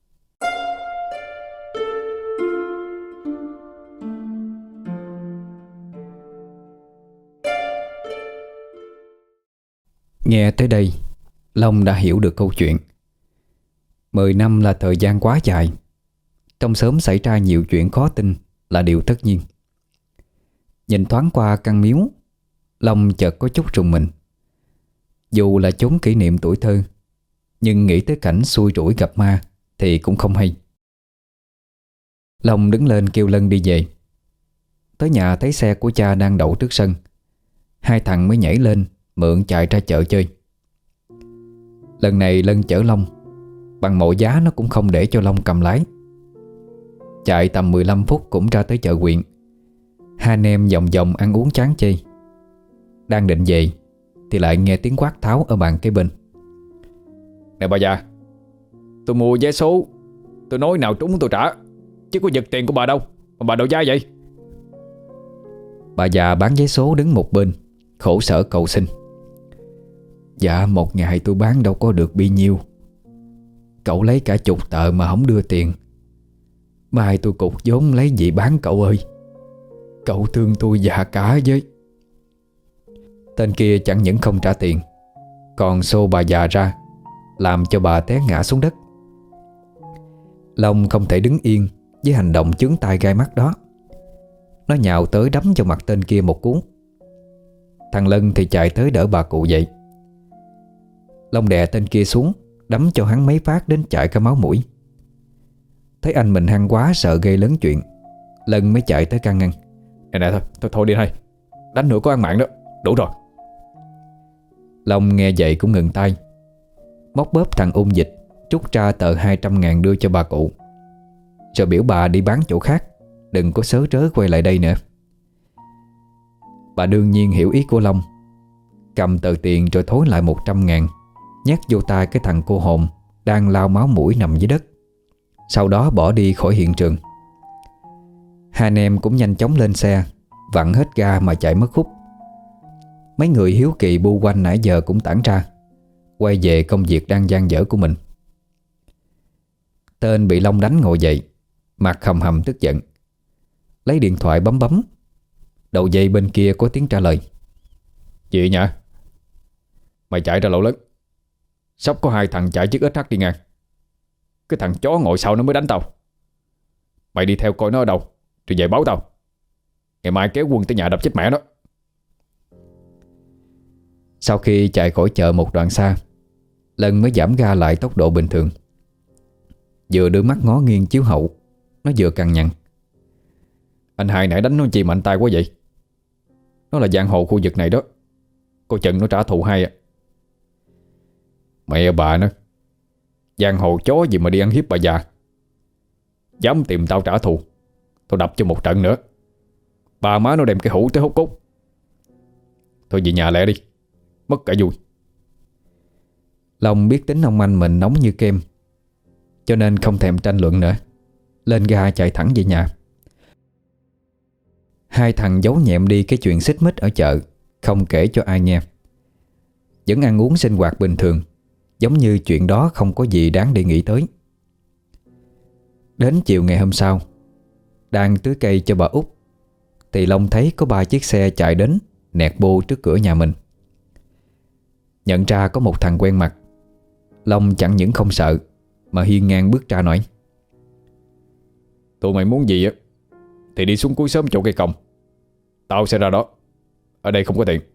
Nghe tới đây, Long đã hiểu được câu chuyện. 10 năm là thời gian quá dài. Trong xóm xảy ra nhiều chuyện khó tin là điều tất nhiên. Nhìn thoáng qua căn miếu, Long chợt có chút rùng mình. Dù là chốn kỷ niệm tuổi thơ, nhưng nghĩ tới cảnh xui rủi gặp ma thì cũng không hay. Long đứng lên kêu Lân đi về. Tới nhà thấy xe của cha đang đậu trước sân. Hai thằng mới nhảy lên mượn chạy ra chợ chơi. Lần này Lân chở Long, bằng mọi giá nó cũng không để cho Long cầm lái. Chạy tầm 15 phút cũng ra tới chợ huyện. Hai anh em vòng vòng ăn uống chán chê. Đang định về thì lại nghe tiếng quát tháo ở bàn kế bên. Nè bà già, tôi mua vé số, tôi nói nào trúng tôi trả, chứ có giật tiền của bà đâu mà bà đòi giá vậy. Bà già bán vé số đứng một bên, khổ sở cầu xin. Dạ, một ngày tôi bán đâu có được bao nhiêu. Cậu lấy cả chục tờ mà không đưa tiền. Mai tôi cục vốn lấy gì bán cậu ơi. Cậu thương tôi già cả với. Tên kia chẳng những không trả tiền, còn xô bà già ra, làm cho bà té ngã xuống đất. Long không thể đứng yên với hành động chướng tai gai mắt đó. Nó nhào tới đấm cho mặt tên kia một cú. Thằng Lân thì chạy tới đỡ bà cụ dậy. Long đè tên kia xuống, đấm cho hắn mấy phát đến chảy cả máu mũi. Thấy anh mình hăng quá sợ gây lớn chuyện, Lân mới chạy tới can ngăn. Nè thôi đi thôi, đánh nữa có ăn mạng đó, đủ rồi. Long nghe vậy cũng ngừng tay, móc bóp thằng ung dịch, trút ra tờ 200.000 đưa cho bà cụ, rồi biểu bà đi bán chỗ khác, đừng có sớ trớ quay lại đây nữa. Bà đương nhiên hiểu ý của Long, cầm tờ tiền rồi thối lại 100.000, nhét vô tay cái thằng cô hồn đang lao máu mũi nằm dưới đất. Sau đó bỏ đi khỏi hiện trường. Hai anh em cũng nhanh chóng lên xe, vặn hết ga mà chạy mất hút. Mấy người hiếu kỳ bu quanh nãy giờ cũng tản ra, quay về công việc đang dang dở của mình. Tên bị Long đánh ngồi dậy, mặt hầm hầm tức giận, lấy điện thoại bấm bấm. Đầu dây bên kia có tiếng trả lời. Chị nhỉ? Mày chạy ra lỗ lớn, sắp có 2 thằng chạy chiếc SH đi ngang. Cái thằng chó ngồi sau nó mới đánh tao. Mày đi theo coi nó ở đâu, rồi về báo tao. Ngày mai kéo quân tới nhà đập chết mẹ nó. Sau khi chạy khỏi chợ một đoạn xa, Lân mới giảm ga lại tốc độ bình thường. Vừa đưa mắt ngó nghiêng chiếu hậu, nó vừa cằn nhằn. Anh hai nãy đánh nó chi mạnh tay quá vậy? Nó là giang hồ khu vực này đó, coi chừng nó trả thù hai à. Mẹ bà nó, giang hồ chó gì mà đi ăn hiếp bà già. Dám tìm tao trả thù, tao đập cho một trận nữa. Bà má nó đem cái hũ tới hốt cốt. Thôi về nhà lẹ đi, mất cả vui. Long biết tính ông anh mình nóng như kem, cho nên không thèm tranh luận nữa, lên ga chạy thẳng về nhà. Hai thằng giấu nhẹm đi cái chuyện xích mích ở chợ, không kể cho ai nghe. Vẫn ăn uống sinh hoạt bình thường, giống như chuyện đó không có gì đáng để nghĩ tới. Đến chiều ngày hôm sau, đang tưới cây cho bà Út, thì Long thấy có 3 chiếc xe chạy đến nẹt bô trước cửa nhà mình. Nhận ra có một thằng quen mặt, Long chẳng những không sợ mà hiên ngang bước ra nói. Tụi mày muốn gì á thì đi xuống cuối xóm chỗ cây còng, tao sẽ ra đó. Ở đây không có tiền.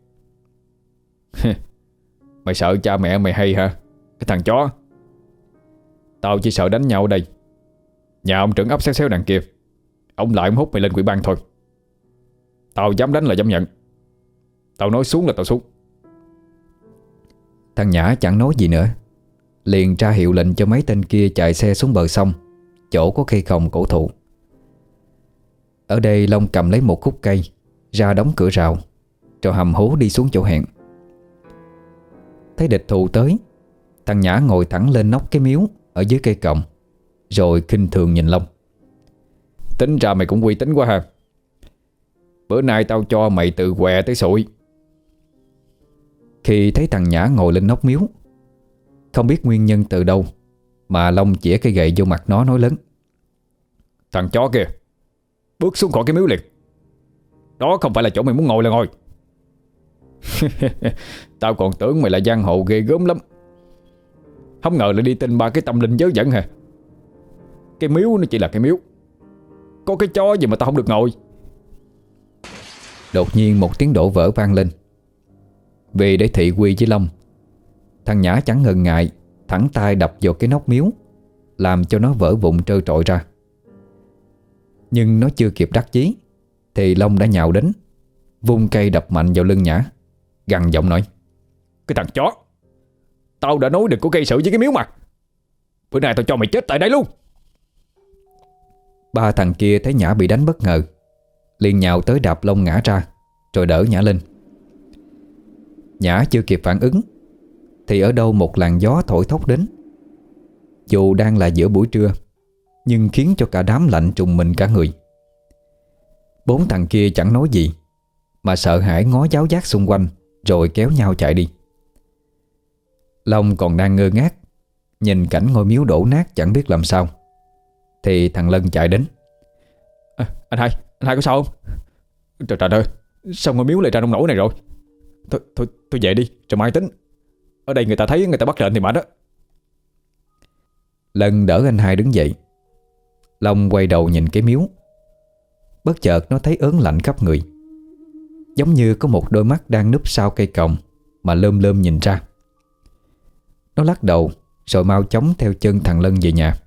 Mày sợ cha mẹ mày hay hả, cái thằng chó? Tao chỉ sợ đánh nhau ở đây. Nhà ông trưởng ấp xéo xéo đằng kia, ông lại ông hút mày lên quỹ ban thôi. Tao dám đánh là dám nhận. Tao nói xuống là tao xuống. Thằng Nhã chẳng nói gì nữa, liền ra hiệu lệnh cho mấy tên kia chạy xe xuống bờ sông, chỗ có cây còng cổ thụ. Ở đây Long cầm lấy một khúc cây, ra đóng cửa rào, rồi hầm hố đi xuống chỗ hẹn. Thấy địch thù tới, thằng Nhã ngồi thẳng lên nóc cái miếu ở dưới cây còng, rồi khinh thường nhìn Long. Tính ra mày cũng uy tín quá ha. Bữa nay tao cho mày từ què tới sụi. Khi thấy thằng Nhã ngồi lên nóc miếu, không biết nguyên nhân từ đâu mà Long chĩa cây gậy vô mặt nó nói lớn. Thằng chó kìa, bước xuống khỏi cái miếu liền. Đó không phải là chỗ mày muốn ngồi là ngồi. Tao còn tưởng mày là giang hồ ghê gớm lắm, không ngờ lại đi tin 3 cái tâm linh dớ dẫn hả. Cái miếu nó chỉ là cái miếu, có cái chó gì mà tao không được ngồi. Đột nhiên một tiếng đổ vỡ vang lên. Vì để thị uy với Long, thằng Nhã chẳng ngần ngại thẳng tay đập vào cái nóc miếu, làm cho nó vỡ vụn trơ trọi ra. Nhưng nó chưa kịp đắc chí thì Long đã nhào đến, vung cây đập mạnh vào lưng Nhã, gằn giọng nói. Cái thằng chó, tao đã nói đừng có gây sự với cái miếu mà. Bữa nay tao cho mày chết tại đây luôn. 3 thằng kia thấy Nhã bị đánh bất ngờ, liền nhào tới đạp Long ngã ra, rồi đỡ Nhã lên. Nhã chưa kịp phản ứng thì ở đâu một làn gió thổi thốc đến. Dù đang là giữa buổi trưa, nhưng khiến cho cả đám lạnh trùng mình cả người. 4 thằng kia chẳng nói gì, mà sợ hãi ngó giáo giác xung quanh, rồi kéo nhau chạy đi. Long còn đang ngơ ngác nhìn cảnh ngôi miếu đổ nát chẳng biết làm sao, thì thằng Lân chạy đến. Anh hai có sao không? Trời ơi, sao ngôi miếu lại ra nông nổi này rồi? Thôi về đi, rồi mai tính. Ở đây người ta thấy người ta bắt lệnh thì mà đó. Lân đỡ anh hai đứng dậy. Long quay đầu nhìn cái miếu. Bất chợt nó thấy ớn lạnh khắp người, giống như có một đôi mắt đang núp sau cây còng mà lơm lơm nhìn ra. Nó lắc đầu rồi mau chóng theo chân thằng Lân về nhà.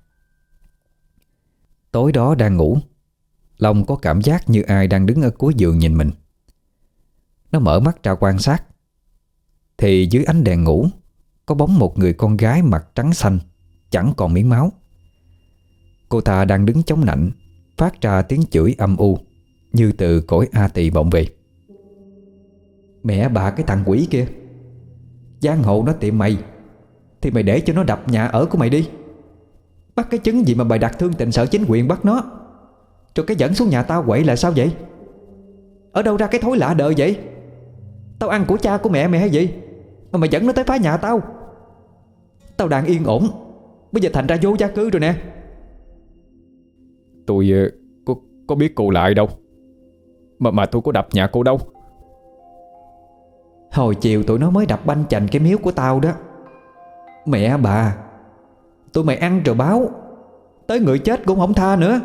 Tối đó đang ngủ, Long có cảm giác như ai đang đứng ở cuối giường nhìn mình. Nó mở mắt ra quan sát, thì dưới ánh đèn ngủ có bóng một người con gái mặt trắng xanh, chẳng còn miếng máu. Cô ta đang đứng chống nạnh, phát ra tiếng chửi âm u như từ cõi A Tỳ vọng về. Mẹ bà cái thằng quỷ kia, giang hộ nó tiệm mày thì mày để cho nó đập nhà ở của mày đi. Bắt cái chứng gì mà bày đặt thương tình sợ chính quyền bắt nó, rồi cái dẫn xuống nhà tao quậy là sao vậy? Ở đâu ra cái thối lạ đời vậy? Tao ăn của cha của mẹ mày hay gì mà mày dẫn nó tới phá nhà tao? Tao đang yên ổn, bây giờ thành ra vô gia cư rồi nè. Tôi có biết cô lại đâu mà tôi có đập nhà cô đâu. Hồi chiều tụi nó mới đập banh chành cái miếu của tao đó. Mẹ bà, tụi mày ăn rồi báo, tới người chết cũng không tha nữa.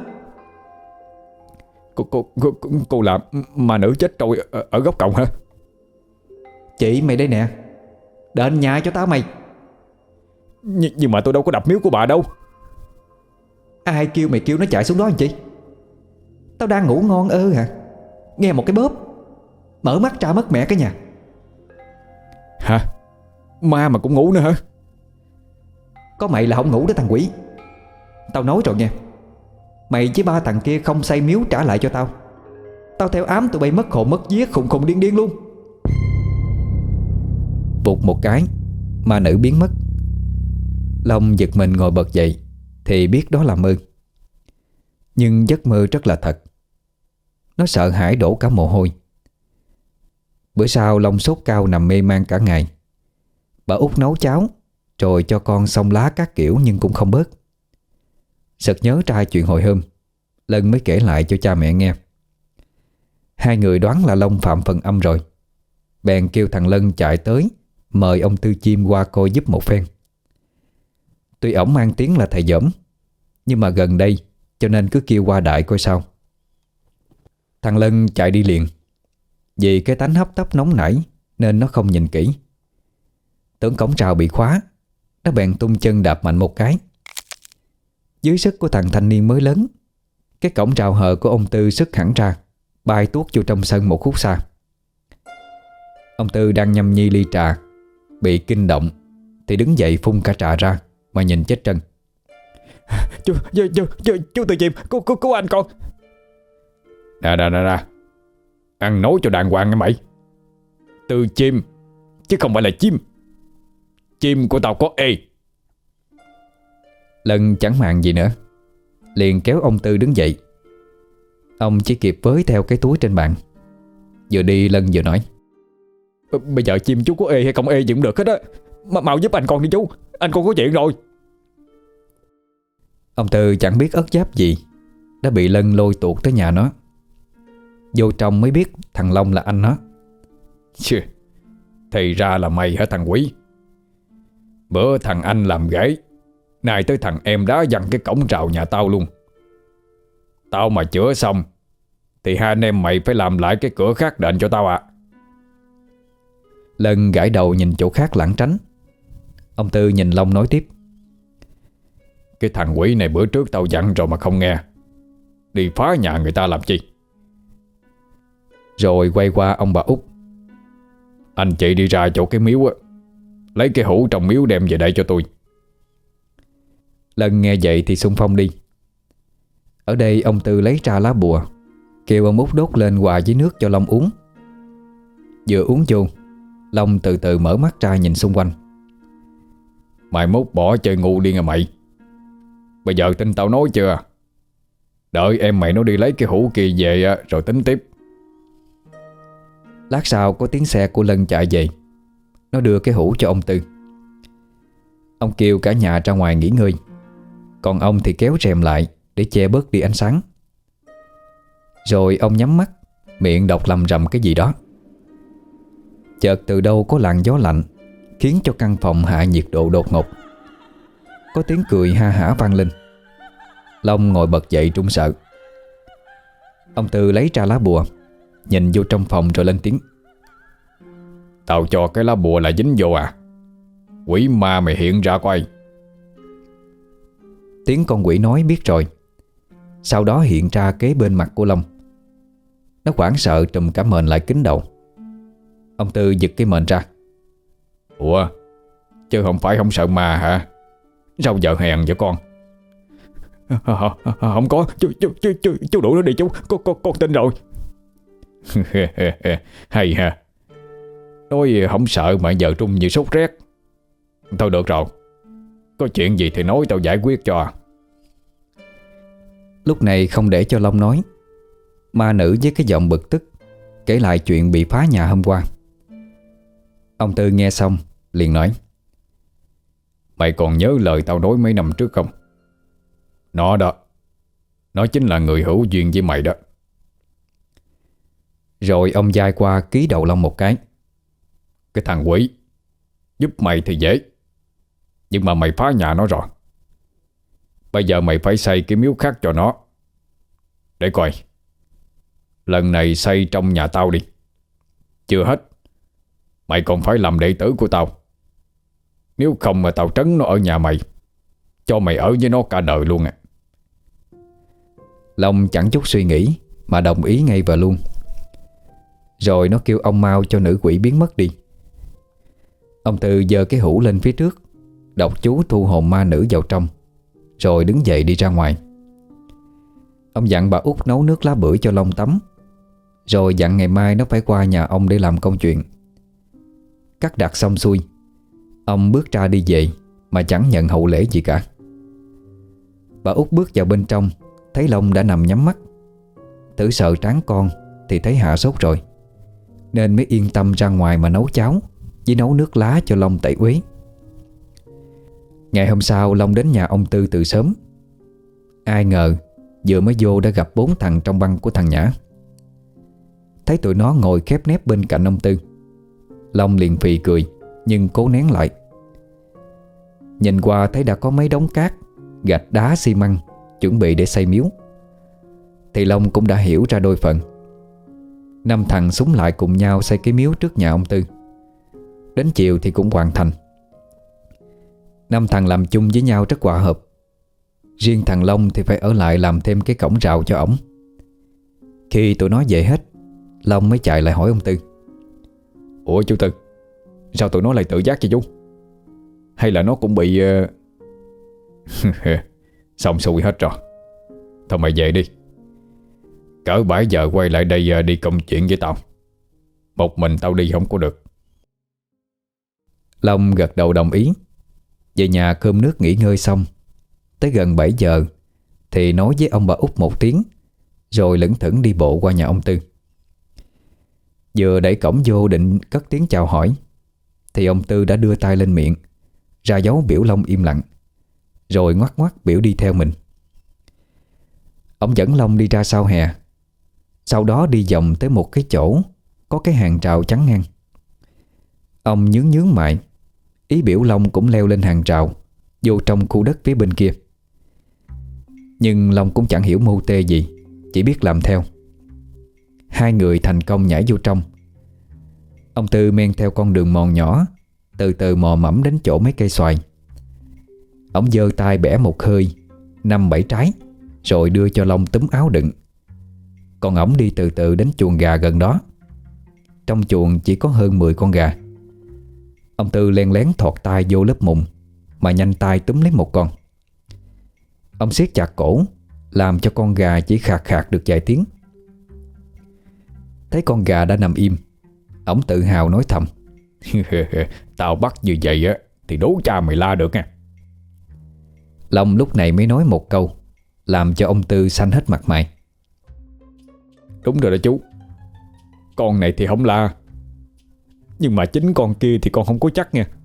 Cô là mà nữ chết trôi ở góc cổng hả? Chị mày đây nè, đền nhà cho tao mày. Nhưng mà tôi đâu có đập miếu của bà đâu. Ai kêu mày kêu nó chạy xuống đó làm chi? Tao đang ngủ ngon ơ hả? Nghe một cái bóp, mở mắt ra mất mẹ cái nhà. Hả? Ma mà cũng ngủ nữa hả? Có mày là không ngủ đó thằng quỷ. Tao nói rồi nha, mày với ba thằng kia không xây miếu trả lại cho tao, tao theo ám tụi bay mất hồn mất vía, khùng khùng điên điên luôn. Bụt một cái, ma nữ biến mất. Long giật mình ngồi bật dậy thì biết đó là mơ. Nhưng giấc mơ rất là thật. Nó sợ hãi đổ cả mồ hôi. Bữa sau Long sốt cao nằm mê man cả ngày. Bà út nấu cháo rồi cho con xông lá các kiểu nhưng cũng không bớt. Sực nhớ ra chuyện hồi hôm, Lân mới kể lại cho cha mẹ nghe. Hai người đoán là Long phạm phần âm rồi, bèn kêu thằng Lân chạy tới mời ông Tư Chim qua coi giúp một phen. Tuy ổng mang tiếng là thầy dởm, nhưng mà gần đây cho nên cứ kêu qua đại coi sao. Thằng Lân chạy đi liền. Vì cái tánh hấp tấp nóng nảy nên nó không nhìn kỹ. Tưởng cổng rào bị khóa, nó bèn tung chân đạp mạnh một cái. Dưới sức của thằng thanh niên mới lớn, cái cổng rào hờ của ông Tư sức hẳn ra, bay tuốt vô trong sân một khúc xa. Ông Tư đang nhâm nhi ly trà, bị kinh động thì đứng dậy phun cả trà ra mà nhìn chết trân. Chú Tư Chim, cứu anh con. Nè, ăn nói cho đàng hoàng nghe mày. Tư Chim chứ không phải là chim. Chim của tao có ê. Lân chẳng màng gì nữa, liền kéo ông Tư đứng dậy. Ông chỉ kịp với theo cái túi trên bàn. Vừa đi Lân vừa nói: Bây giờ chim chú có ê hay không ê gì cũng được hết á. Mau giúp anh con đi chú, anh con có chuyện rồi. Ông Tư chẳng biết ớt giáp gì, đã bị Lân lôi tuột tới nhà nó. Vô trong mới biết thằng Long là anh nó. Chừ, thì ra là mày hả thằng quỷ? Bữa thằng anh làm gãy, nay tới thằng em đá văng cái cổng rào nhà tao luôn. Tao mà chữa xong thì hai anh em mày phải làm lại cái cửa khác đền cho tao ạ. Lân gãi đầu nhìn chỗ khác lảng tránh. Ông Tư nhìn Long nói tiếp: Cái thằng quỷ này bữa trước tao dặn rồi mà không nghe, đi phá nhà người ta làm chi? Rồi quay qua ông bà út: Anh chị đi ra chỗ cái miếu á, lấy cái hũ trong miếu đem về đây cho tôi. Lân nghe vậy thì xung phong đi. Ở đây ông Tư lấy ra lá bùa, kêu ông út đốt lên hòa với nước cho Long uống. Vừa uống vô, Long từ từ mở mắt ra nhìn xung quanh. Mày mốt bỏ chơi ngu đi nghe mày. Bây giờ tin tao nói chưa? Đợi em mày nó đi lấy cái hũ kia về rồi tính tiếp. Lát sau có tiếng xe của Lân chạy về. Nó đưa cái hũ cho ông Tư. Ông kêu cả nhà ra ngoài nghỉ ngơi, còn ông thì kéo rèm lại để che bớt đi ánh sáng. Rồi ông nhắm mắt, miệng đọc lầm rầm cái gì đó. Chợt từ đâu có làn gió lạnh khiến cho căn phòng hạ nhiệt độ đột ngột. có tiếng cười ha hả vang lên. Long ngồi bật dậy run sợ. Ông Tư lấy ra lá bùa, nhìn vô trong phòng rồi lên tiếng: Tao cho cái lá bùa là dính vô à? Quỷ ma mày hiện ra coi. Tiếng con quỷ nói biết rồi. Sau đó hiện ra kế bên mặt của Long. Nó hoảng sợ trùm cả mền lại kín đầu. Ông Tư giật cái mền ra. Ủa, chứ không phải không sợ ma hả? Sao giờ hèn vậy con? Không có, chú đuổi nó đi chú, con tin rồi. Hay ha. Nói không sợ mà giờ trung như sốt rét. Thôi được rồi, có chuyện gì thì nói tao giải quyết cho. Lúc này không để cho Long nói, ma nữ với cái giọng bực tức kể lại chuyện bị phá nhà hôm qua. Ông Tư nghe xong liền nói: Mày còn nhớ lời tao nói mấy năm trước không? Nó đó, nó chính là người hữu duyên với mày đó. Rồi ông vai qua ký đầu Long một cái. Cái thằng quỷ, giúp mày thì dễ, nhưng mà mày phá nhà nó rồi. Bây giờ mày phải xây cái miếu khác cho nó. Để coi, lần này xây trong nhà tao đi. Chưa hết, mày còn phải làm đệ tử của tao. Nếu không mà tao trấn nó ở nhà mày, cho mày ở với nó cả đời luôn à. Long chẳng chút suy nghĩ mà đồng ý ngay và luôn. Rồi nó kêu ông mau cho nữ quỷ biến mất đi. Ông Tư giơ cái hũ lên phía trước, đọc chú thu hồn ma nữ vào trong, rồi đứng dậy đi ra ngoài. Ông dặn bà Út nấu nước lá bưởi cho Long tắm, rồi dặn ngày mai nó phải qua nhà ông để làm công chuyện. Cắt đặt xong xuôi, ông bước ra đi về mà chẳng nhận hậu lễ gì cả. Bà Út bước vào bên trong, thấy Long đã nằm nhắm mắt. Thử sợ trán con thì thấy hạ sốt rồi, nên mới yên tâm ra ngoài mà nấu cháo với nấu nước lá cho Long tẩy uế. Ngày hôm sau Long đến nhà ông Tư từ sớm. Ai ngờ vừa mới vô đã gặp 4 thằng trong băng của thằng Nhã. Thấy tụi nó ngồi khép nép bên cạnh ông Tư, Long liền phì cười nhưng cố nén lại. Nhìn qua thấy đã có mấy đống cát, gạch đá xi măng chuẩn bị để xây miếu, thì Long cũng đã hiểu ra đôi phần. 5 thằng xúm lại cùng nhau xây cái miếu trước nhà ông Tư. Đến chiều thì cũng hoàn thành. 5 thằng làm chung với nhau rất hòa hợp. Riêng thằng Long thì phải ở lại làm thêm cái cổng rào cho ổng. Khi tụi nó về hết, Long mới chạy lại hỏi ông Tư: Ủa chú Tư, sao tụi nó lại tự giác vậy chú? Hay là nó cũng bị... Xong xuôi hết rồi. Thôi mày về đi. Cỡ 7 giờ quay lại đây đi công chuyện với tao. Một mình tao đi không có được. Long gật đầu đồng ý. Về nhà cơm nước nghỉ ngơi xong, tới gần 7 giờ thì nói với ông bà Út một tiếng, rồi lững thững đi bộ qua nhà ông Tư. Vừa đẩy cổng vô định cất tiếng chào hỏi, thì ông Tư đã đưa tay lên miệng, ra dấu biểu Long im lặng, rồi ngoắc ngoắc biểu đi theo mình. Ông dẫn Long đi ra sau hè, sau đó đi vòng tới một cái chỗ có cái hàng rào chắn ngang. Ông nhướng nhướng mày, ý biểu Long cũng leo lên hàng rào, vô trong khu đất phía bên kia. Nhưng Long cũng chẳng hiểu mưu tê gì, chỉ biết làm theo. Hai người thành công nhảy vô trong. Ông Tư men theo con đường mòn nhỏ, từ từ mò mẫm đến chỗ mấy cây xoài. Ông giơ tay bẻ một hơi 5-7 trái, rồi đưa cho Long túm áo đựng. Còn ổng đi từ từ đến chuồng gà gần đó. Trong chuồng chỉ có hơn 10 con gà. Ông Tư len lén thọt tay vô lớp mùng mà nhanh tay túm lấy một con. Ông siết chặt cổ, làm cho con gà chỉ khạc khạc được vài tiếng. Thấy con gà đã nằm im, ổng tự hào nói thầm: Tao bắt như vậy á thì đố cha mày la được nha. Long lúc này mới nói một câu làm cho ông Tư xanh hết mặt mày: Đúng rồi đó chú, con này thì không la, nhưng mà chính con kia thì con không có chắc nha.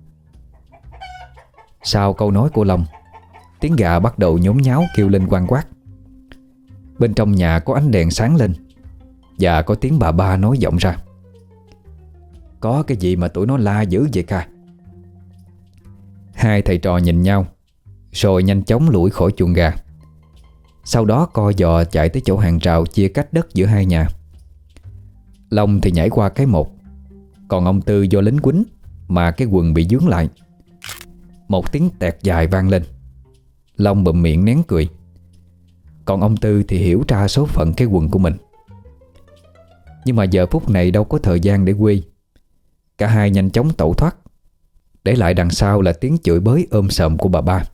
Sau câu nói của Long, tiếng gà bắt đầu nhốn nháo kêu lên quang quát. Bên trong nhà có ánh đèn sáng lên, và có tiếng bà ba nói vọng ra: Có cái gì mà tụi nó la dữ vậy ca? Hai thầy trò nhìn nhau, rồi nhanh chóng lủi khỏi chuồng gà. Sau đó co giò chạy tới chỗ hàng rào chia cách đất giữa hai nhà. Long thì nhảy qua cái một, còn ông Tư do lính quýnh mà cái quần bị dướng lại. Một tiếng tẹt dài vang lên. Long bụm miệng nén cười. Còn ông Tư thì hiểu ra số phận cái quần của mình. Nhưng mà giờ phút này đâu có thời gian để quê. Cả hai nhanh chóng tẩu thoát, để lại đằng sau là tiếng chửi bới ôm sòm của bà ba.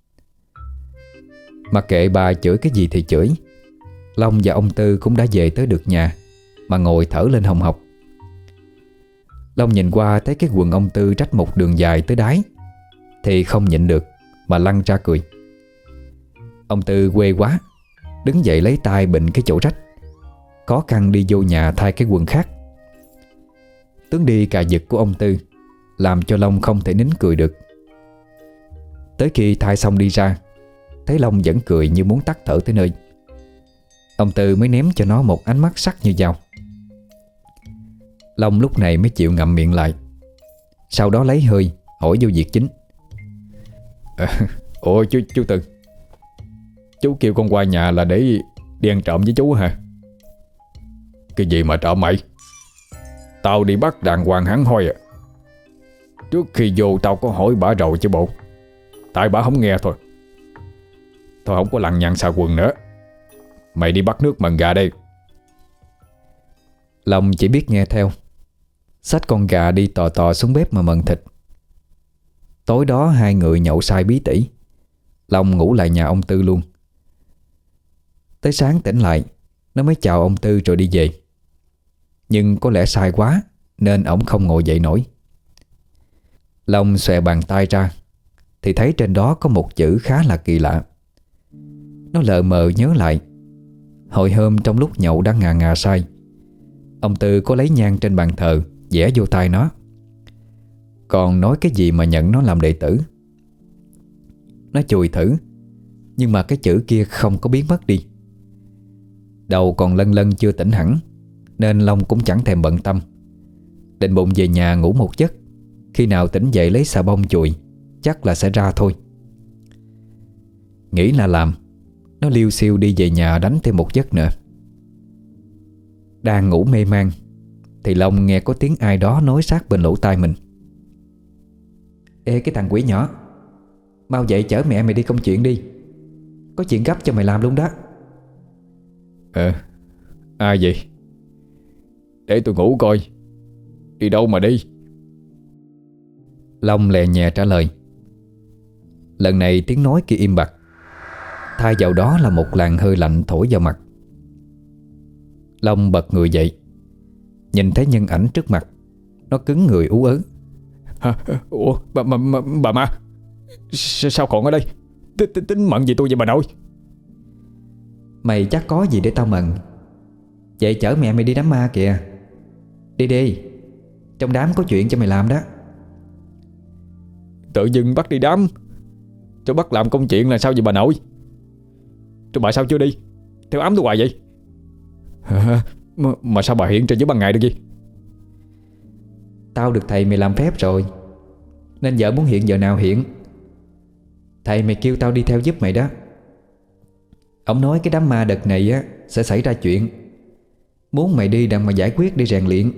Mặc kệ bà chửi cái gì thì chửi, Long và ông Tư cũng đã về tới được nhà mà ngồi thở lên hồng hộc. Long nhìn qua thấy cái quần ông Tư rách một đường dài tới đáy thì không nhịn được mà lăn ra cười. Ông Tư quê quá, đứng dậy lấy tay bịnh cái chỗ rách, khó khăn đi vô nhà thay cái quần khác. Tướng đi cà giật của ông Tư làm cho Long không thể nín cười được. Tới khi thay xong đi ra, thấy Long vẫn cười như muốn tắt thở tới nơi, ông Tư mới ném cho nó một ánh mắt sắc như dao. Long lúc này mới chịu ngậm miệng lại. Sau đó lấy hơi hỏi vô việc chính. Ủa chú Tư, chú kêu con qua nhà là để đi ăn trộm với chú hả? Cái gì mà trộm mày? Tao đi bắt đàng hoàng hẳn hoi à. Trước khi vô tao có hỏi bả rồi chứ bộ, tại bả không nghe thôi. Thôi không có lằng nhằng xà quần nữa, mày đi bắt nước mần gà đây. Long chỉ biết nghe theo, xách con gà đi tò tò xuống bếp mà mần thịt. Tối đó hai người nhậu say bí tỉ. Long ngủ lại nhà ông Tư luôn. Tới sáng tỉnh lại, nó mới chào ông Tư rồi đi về. Nhưng có lẽ say quá nên ổng không ngồi dậy nổi. Long xòe bàn tay ra thì thấy trên đó có một chữ khá là kỳ lạ. Nó lờ mờ nhớ lại hồi hôm trong lúc nhậu đang ngà ngà say, ông Tư có lấy nhang trên bàn thờ vẽ vô tay nó, còn nói cái gì mà nhận nó làm đệ tử. Nó chùi thử, nhưng mà cái chữ kia không có biến mất đi. Đầu còn lân lân chưa tỉnh hẳn, nên Long cũng chẳng thèm bận tâm, định bụng về nhà ngủ một giấc. Khi nào tỉnh dậy lấy xà bông chùi chắc là sẽ ra thôi. Nghĩ là làm, nó liêu xiêu đi về nhà đánh thêm một giấc nữa. Đang ngủ mê man thì Long nghe có tiếng ai đó nói sát bên lỗ tai mình. Ê cái thằng quỷ nhỏ, mau dậy chở mẹ mày đi công chuyện đi, có chuyện gấp cho mày làm luôn đó. Ai vậy? Để tôi ngủ coi. Đi đâu mà đi? Long lè nhẹ trả lời. Lần này tiếng nói kia im bặt, thay vào đó là một làn hơi lạnh thổi vào mặt. Long bật người dậy, nhìn thấy nhân ảnh trước mặt. Nó cứng người ú ớ. Ủa bà ma, sao còn ở đây? Tính mận gì tôi vậy bà nội? Mày chắc có gì để tao mận. Vậy chở mẹ mày đi đám ma kìa. Đi đi, trong đám có chuyện cho mày làm đó. Tự dưng bắt đi đám, cho bắt làm công chuyện là sao vậy bà nội? Rồi bà sao chưa đi? Theo ám tôi hoài vậy? Mà sao bà hiện trên dưới ban ngày được gì? Tao được thầy mày làm phép rồi, nên vợ muốn hiện giờ nào hiện. Thầy mày kêu tao đi theo giúp mày đó. Ông nói cái đám ma đợt này á sẽ xảy ra chuyện, muốn mày đi đặng mà giải quyết đi rèn luyện.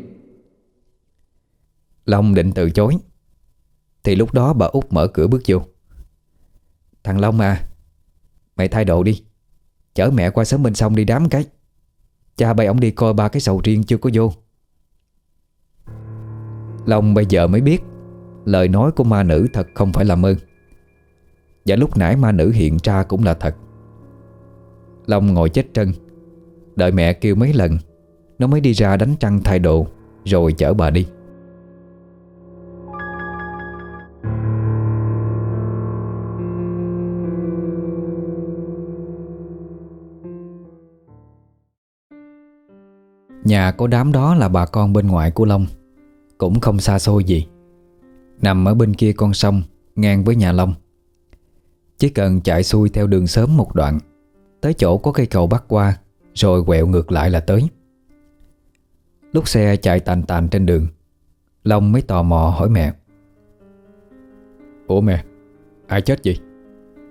Long định từ chối thì lúc đó bà Út mở cửa bước vô. Thằng Long à, mày thay đồ đi, chở mẹ qua xóm bên sông đi đám cái. Cha bay ổng đi coi ba cái sầu riêng chưa có vô. Long bây giờ mới biết lời nói của ma nữ thật không phải là mơ, và lúc nãy ma nữ hiện ra cũng là thật. Long ngồi chết trân, đợi mẹ kêu mấy lần nó mới đi ra đánh răng thay đồ rồi chở bà đi. Nhà có đám đó là bà con bên ngoại của Long, cũng không xa xôi gì, nằm ở bên kia con sông ngang với nhà Long. Chỉ cần chạy xuôi theo đường xóm một đoạn, tới chỗ có cây cầu bắc qua, rồi quẹo ngược lại là tới. Lúc xe chạy tàn tàn trên đường, Long mới tò mò hỏi mẹ. Ủa mẹ, ai chết gì?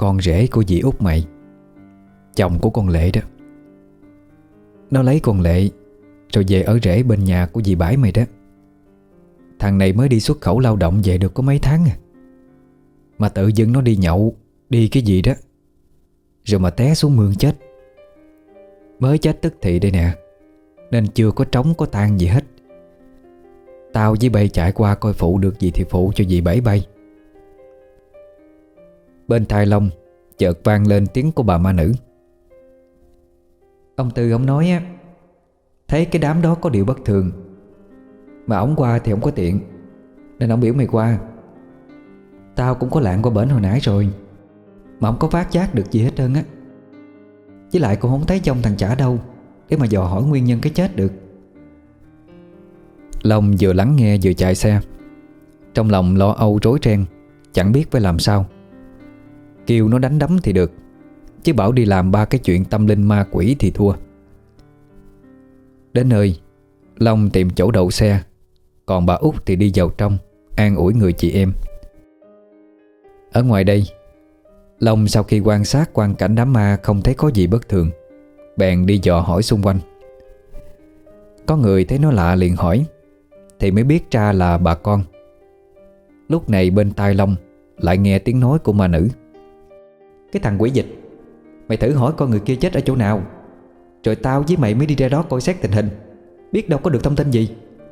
con rể của dì út mày, chồng của con Lệ đó. Nó lấy con Lệ rồi về ở rể bên nhà của dì Bãi mày đó. Thằng này mới đi xuất khẩu lao động về được có mấy tháng à, mà tự dưng nó đi nhậu, đi cái gì đó, rồi mà té xuống mương chết. Mới chết tức thì đây nè, nên chưa có trống có tang gì hết. Tao với bay chạy qua coi phụ được gì thì phụ cho dì Bảy bay. Bên tai Long chợt vang lên tiếng của bà ma nữ. Ông Tư ông nói á, thấy cái đám đó có điều bất thường, mà ổng qua thì không có tiện, nên ổng biểu mày qua. Tao cũng có lạng qua bển hồi nãy rồi, mà không có phát giác được gì hết trơn á. Với lại cũng không thấy trong thằng chả đâu để mà dò hỏi nguyên nhân cái chết được. Long vừa lắng nghe vừa chạy xe, trong lòng lo âu rối ren, chẳng biết phải làm sao. Kêu nó đánh đấm thì được, chứ bảo đi làm ba cái chuyện tâm linh ma quỷ thì thua. Đến nơi, Long tìm chỗ đậu xe, còn bà út thì đi vào trong an ủi người chị em. Ở ngoài đây, Long sau khi quan sát quang cảnh đám ma không thấy có gì bất thường, bèn đi dò hỏi xung quanh. Có người thấy nó lạ liền hỏi, thì mới biết ra là bà con. Lúc này bên tai Long lại nghe tiếng nói của ma nữ. Cái thằng quỷ dịch, mày thử hỏi coi người kia chết ở chỗ nào, rồi tao với mày mới đi ra đó coi xét tình hình, biết đâu có được thông tin gì.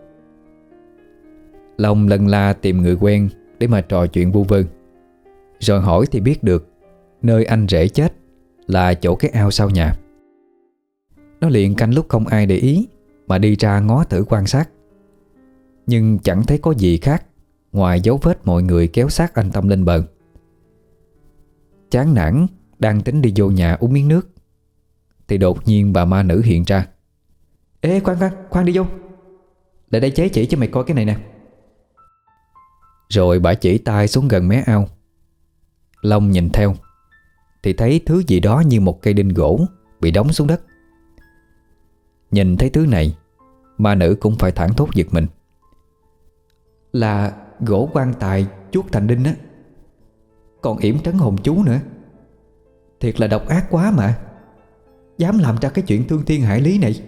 Long lần la tìm người quen để mà trò chuyện vu vơ. Rồi hỏi thì biết được nơi anh rể chết là chỗ cái ao sau nhà. Nó liền canh lúc không ai để ý mà đi ra ngó thử quan sát, nhưng chẳng thấy có gì khác ngoài dấu vết mọi người kéo xác anh Tâm lên bờ. Chán nản đang tính đi vô nhà uống miếng nước, thì đột nhiên bà ma nữ hiện ra. Ê khoan đi vô, lại đây chế chỉ cho mày coi cái này nè. Rồi bà chỉ tay xuống gần mé ao. Long nhìn theo thì thấy thứ gì đó như một cây đinh gỗ bị đóng xuống đất. Nhìn thấy thứ này, ma nữ cũng phải thảng thốt giật mình. Là gỗ quan tài chuốt thành đinh á, còn yểm trấn hồn chú nữa. Thiệt là độc ác quá mà, dám làm ra cái chuyện thương thiên hại lý này.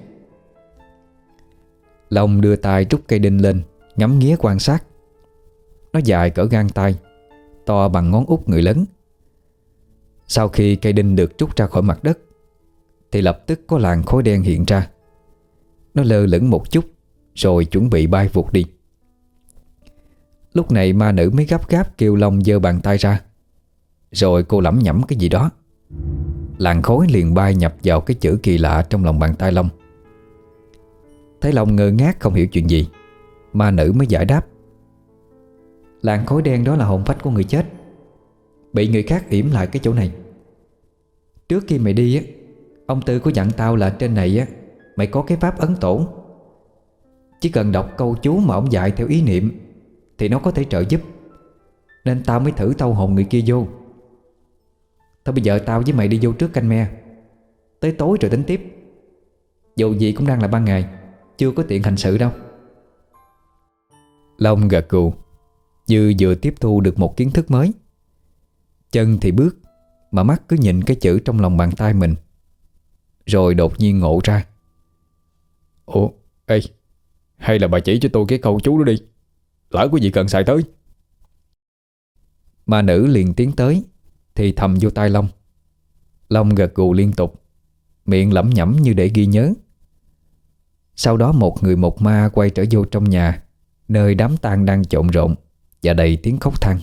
Long đưa tay trút cây đinh lên, ngắm nghía quan sát. Nó dài cỡ gang tay, to bằng ngón út người lớn. Sau khi cây đinh được trút ra khỏi mặt đất, thì lập tức có làn khói đen hiện ra. Nó lơ lửng một chút, rồi chuẩn bị bay vụt đi. Lúc này ma nữ mới gấp gáp kêu Long giơ bàn tay ra. Rồi cô lẩm nhẩm cái gì đó. Làn khói liền bay nhập vào cái chữ kỳ lạ trong lòng bàn tay Long. Thấy Long ngơ ngác không hiểu chuyện gì, ma nữ mới giải đáp. Làn khói đen đó là hồn phách của người chết, bị người khác yểm lại cái chỗ này. Trước khi mày đi á, ông Tư có dặn tao là trên này á mày có cái pháp ấn tổ. Chỉ cần đọc câu chú mà ông dạy theo ý niệm thì nó có thể trợ giúp, nên tao mới thử tâu hồn người kia vô. Thôi bây giờ tao với mày đi vô trước canh me, tới tối rồi tính tiếp. Dù gì cũng đang là ban ngày, chưa có tiện hành sự đâu. Long gật gù, như vừa tiếp thu được một kiến thức mới. Chân thì bước, mà mắt cứ nhìn cái chữ trong lòng bàn tay mình. Rồi đột nhiên ngộ ra. Ủa, ê, hay là bà chỉ cho tôi cái câu chú đó đi, lỡ có gì cần xài tới. Ma nữ liền tiến tới, thì thầm vô tai Long. Long gật gù liên tục, miệng lẩm nhẩm như để ghi nhớ. Sau đó một người một ma quay trở vô trong nhà, nơi đám tang đang trộn rộn và đầy tiếng khóc than.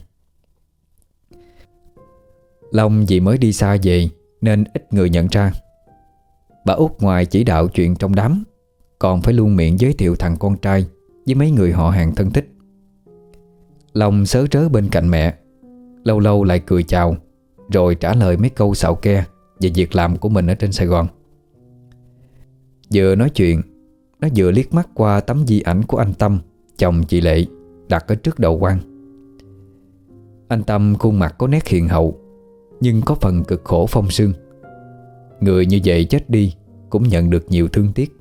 Long vì mới đi xa về nên ít người nhận ra. Bà út ngoài chỉ đạo chuyện trong đám, còn phải luôn miệng giới thiệu thằng con trai với mấy người họ hàng thân thích. Long sớ rớ bên cạnh mẹ, lâu lâu lại cười chào, rồi trả lời mấy câu xạo ke về việc làm của mình ở trên Sài Gòn. Vừa nói chuyện, nó vừa liếc mắt qua tấm di ảnh của anh Tâm, chồng chị Lệ, đặt ở trước đầu quan. Anh Tâm khuôn mặt có nét hiền hậu, nhưng có phần cực khổ phong sương. Người như vậy chết đi cũng nhận được nhiều thương tiếc.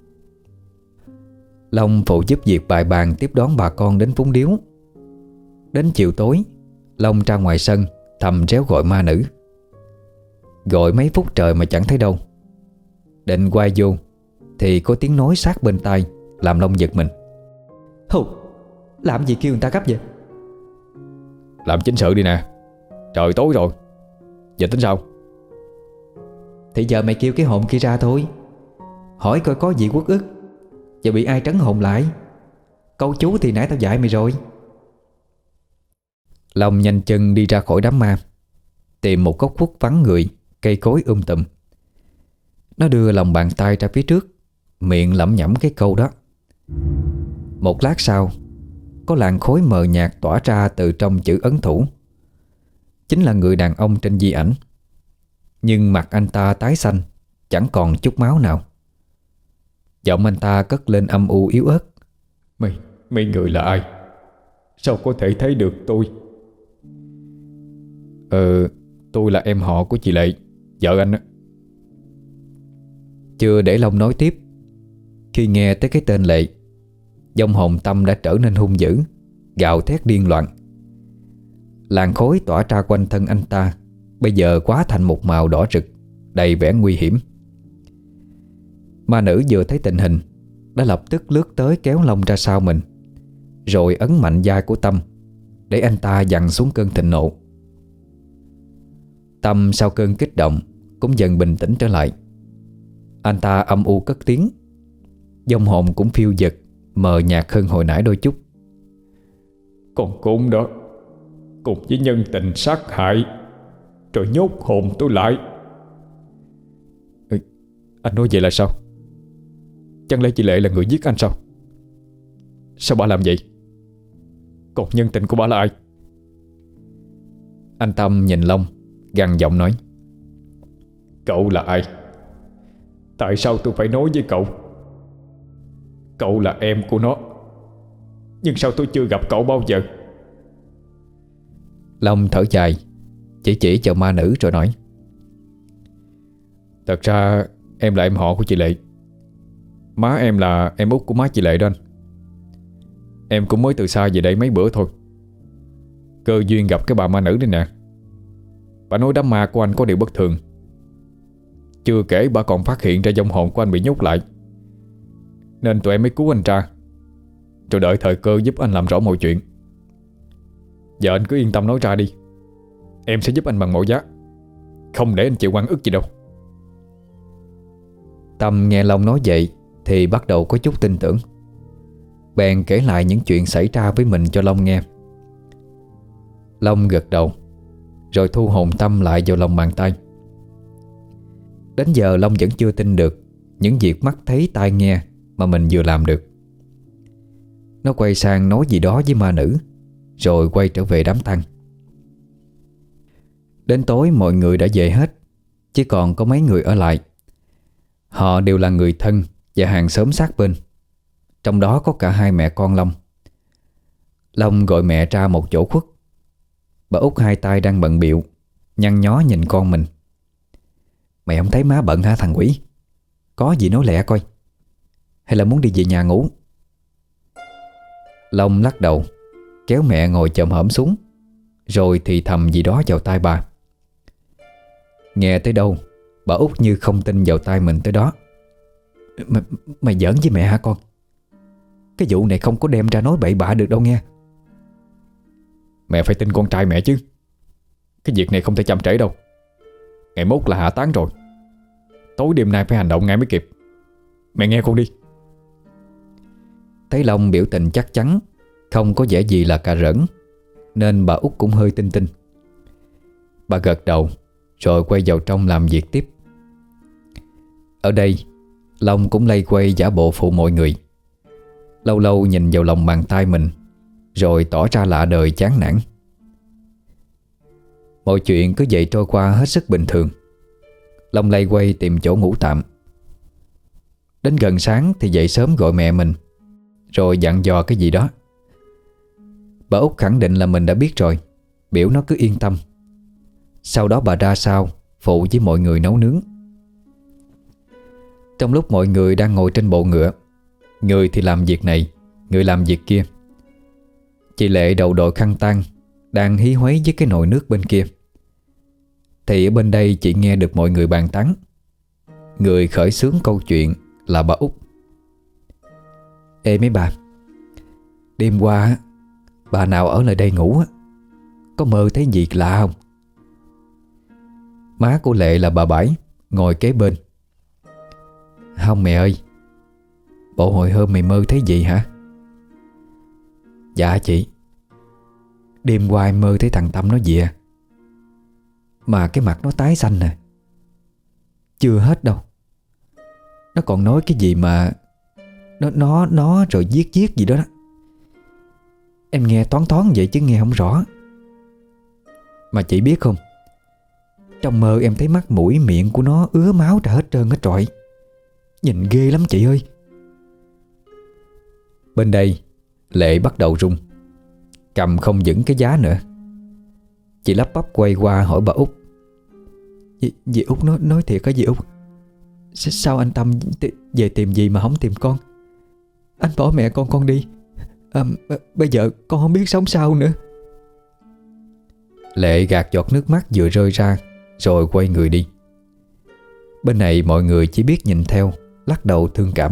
Long phụ giúp việc bài bàn tiếp đón bà con đến phúng điếu. Đến chiều tối, Long ra ngoài sân thầm réo gọi ma nữ. Gọi mấy phút trời mà chẳng thấy đâu. Định quay vô thì có tiếng nói sát bên tai, làm Long giật mình. Hù, làm gì kêu người ta gấp vậy? Làm chính sự đi nè, trời tối rồi. Giờ tính sao? Thì giờ mày kêu cái hồn kia ra thôi, hỏi coi có gì uất ức, giờ bị ai trấn hồn lại. Câu chú thì nãy tao dạy mày rồi. Long nhanh chân đi ra khỏi đám ma, tìm một góc khuất vắng người, cây cối tùm. Nó đưa lòng bàn tay ra phía trước, miệng lẩm nhẩm cái câu đó. Một lát sau, có làn khói mờ nhạt tỏa ra từ trong chữ ấn thủ. Chính là người đàn ông trên di ảnh. Nhưng mặt anh ta tái xanh, chẳng còn chút máu nào. Giọng anh ta cất lên âm u yếu ớt. Mấy người là ai? Sao có thể thấy được tôi? Tôi là em họ của chị Lệ, vợ anh á. Chưa để Long nói tiếp, khi nghe tới cái tên Lệ, vong hồn Tâm đã trở nên hung dữ, gào thét điên loạn. Làn khói tỏa ra quanh thân anh ta bây giờ quá thành một màu đỏ rực, đầy vẻ nguy hiểm. Ma nữ vừa thấy tình hình đã lập tức lướt tới kéo Long ra sau mình, rồi ấn mạnh vai của Tâm để anh ta dằn xuống cơn thịnh nộ. Tâm sau cơn kích động cũng dần bình tĩnh trở lại. Anh ta âm u cất tiếng, vong hồn cũng phiêu dật, mờ nhạt hơn hồi nãy đôi chút. Con cún đó cùng với nhân tình sát hại, rồi nhốt hồn tôi lại. Anh nói vậy là sao? Chẳng lẽ chị Lệ là người giết anh sao? Sao bà làm vậy? Còn nhân tình của bà là ai? Anh Tâm nhìn Long, gằn giọng nói. Cậu là ai? Tại sao tôi phải nói với cậu? Cậu là em của nó, nhưng sao tôi chưa gặp cậu bao giờ? Long thở dài, chỉ cho ma nữ rồi nói. Thật ra em là em họ của chị Lệ. Má em là em út của má chị Lệ đó anh. Em cũng mới từ xa về đây mấy bữa thôi. Cơ duyên gặp cái bà ma nữ đây nè. Bà nói đám ma của anh có điều bất thường. Chưa kể bà còn phát hiện ra vong hồn của anh bị nhốt lại, nên tụi em mới cứu anh ra, rồi đợi thời cơ giúp anh làm rõ mọi chuyện. Giờ anh cứ yên tâm nói ra đi, em sẽ giúp anh bằng mọi giá, không để anh chịu oan ức gì đâu. Tâm nghe Long nói vậy thì bắt đầu có chút tin tưởng. Bèn kể lại những chuyện xảy ra với mình cho Long nghe. Long gật đầu, rồi thu hồn Tâm lại vào lòng bàn tay. Đến giờ Long vẫn chưa tin được những việc mắt thấy tai nghe mà mình vừa làm được. Nó quay sang nói gì đó với ma nữ, rồi quay trở về đám tang. Đến tối mọi người đã về hết, chỉ còn có mấy người ở lại. Họ đều là người thân và hàng xóm sát bên, trong đó có cả hai mẹ con Long. Long gọi mẹ ra một chỗ khuất. Bà út hai tay đang bận bịu, nhăn nhó nhìn con mình. Mày không thấy má bận hả thằng quỷ? Có gì nói lẹ coi, hay là muốn đi về nhà ngủ? Long lắc đầu, kéo mẹ ngồi chồm hổm xuống, rồi thì thầm gì đó vào tai bà. Nghe tới đâu, bà út như không tin vào tai mình tới đó. Mày giỡn với mẹ hả con? Cái vụ này không có đem ra nói bậy bạ được đâu nghe. Mẹ phải tin con trai mẹ chứ. Cái việc này không thể chậm trễ đâu. Ngày mốt là hạ táng rồi, tối đêm nay phải hành động ngay mới kịp. Mẹ nghe con đi. Thấy Long biểu tình chắc chắn, không có vẻ gì là cà rỡn, nên bà út cũng hơi tin. Bà gật đầu, rồi quay vào trong làm việc tiếp. Ở đây Long cũng lây quay giả bộ phụ mọi người. Lâu lâu nhìn vào lòng bàn tay mình, rồi tỏ ra lạ đời chán nản. Mọi chuyện cứ vậy trôi qua hết sức bình thường. Long lây quay tìm chỗ ngủ tạm. Đến gần sáng thì dậy sớm gọi mẹ mình, rồi dặn dò cái gì đó. Bà út khẳng định là mình đã biết rồi, biểu nó cứ yên tâm. Sau đó bà ra sau phụ với mọi người nấu nướng. Trong lúc mọi người đang ngồi trên bộ ngựa, người thì làm việc này, người làm việc kia, chị Lệ đầu đội khăn tang đang hí hoáy với cái nồi nước bên kia. thì ở bên đây chị nghe được mọi người bàn tán. Người khởi xướng câu chuyện là bà Út. Ê mấy bà, đêm qua á, bà nào ở lại đây ngủ á, có mơ thấy gì lạ không? Má của Lệ là bà Bảy ngồi kế bên. Không mẹ ơi, bộ hồi hôm mày mơ thấy gì hả? Dạ chị, đêm qua em mơ thấy thằng Tâm nó về, mà cái mặt nó tái xanh nè. Chưa hết đâu, nó còn nói cái gì mà nó rồi giết gì đó đó. Em nghe thoáng thoáng vậy chứ nghe không rõ. Mà chị biết không, trong mơ em thấy mắt mũi miệng của nó ứa máu ra hết trơn hết trọi. Nhìn ghê lắm chị ơi. Bên đây Lệ bắt đầu run, cầm không vững cái giá nữa. Chị lắp bắp quay qua hỏi bà Út. Dì Út nói thiệt hả dì Út? Sao anh Tâm về tìm gì mà không tìm con? Anh bỏ mẹ con đi. Bây giờ con không biết sống sao nữa. Lệ gạt giọt nước mắt vừa rơi ra, rồi quay người đi. Bên này mọi người chỉ biết nhìn theo, lắc đầu thương cảm.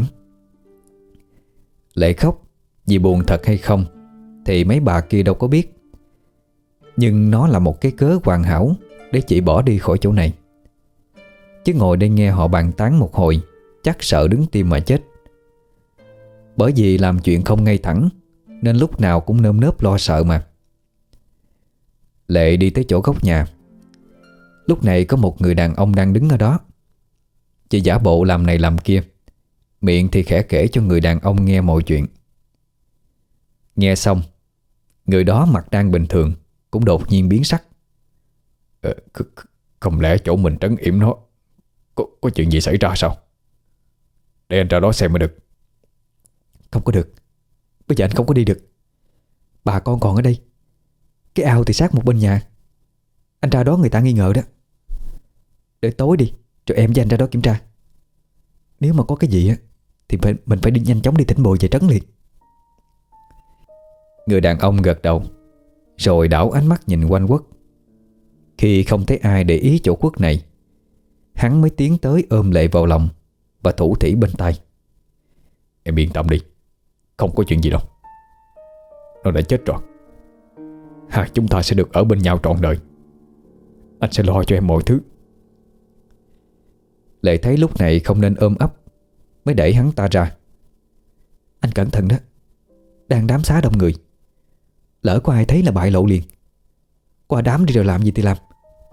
Lệ khóc vì buồn thật hay không thì mấy bà kia đâu có biết. Nhưng nó là một cái cớ hoàn hảo để chị bỏ đi khỏi chỗ này. Chứ ngồi đây nghe họ bàn tán một hồi, chắc sợ đứng tim mà chết. Bởi vì làm chuyện không ngay thẳng, nên lúc nào cũng nơm nớp lo sợ mà. Lệ đi tới chỗ góc nhà. Lúc này có một người đàn ông đang đứng ở đó. Chị giả bộ làm này làm kia, miệng thì khẽ kể cho người đàn ông nghe mọi chuyện. Nghe xong, người đó mặt đang bình thường cũng đột nhiên biến sắc. Không lẽ chỗ mình trấn yểm nó có chuyện gì xảy ra sao? Để anh ra đó xem mới được. Không có được. Bây giờ anh không có đi được. Bà con còn ở đây. Cái ao thì sát một bên nhà. Anh ra đó người ta nghi ngờ đó. Để tối đi, rồi em với anh ra đó kiểm tra. Nếu mà có cái gì á thì mình phải đi nhanh chóng đi thỉnh bồi về trấn liền. Người đàn ông gật đầu, rồi đảo ánh mắt nhìn quanh quất. Khi không thấy ai để ý chỗ quất này, hắn mới tiến tới ôm Lệ vào lòng và thủ thỉ bên tai. Em yên tâm đi, không có chuyện gì đâu. Nó đã chết rồi. Hai chúng ta sẽ được ở bên nhau trọn đời. Anh sẽ lo cho em mọi thứ. Lệ thấy lúc này không nên ôm ấp, mới đẩy hắn ta ra. Anh cẩn thận đó, đang đám xá đông người, lỡ có ai thấy là bại lộ liền. Qua đám đi rồi làm gì thì làm.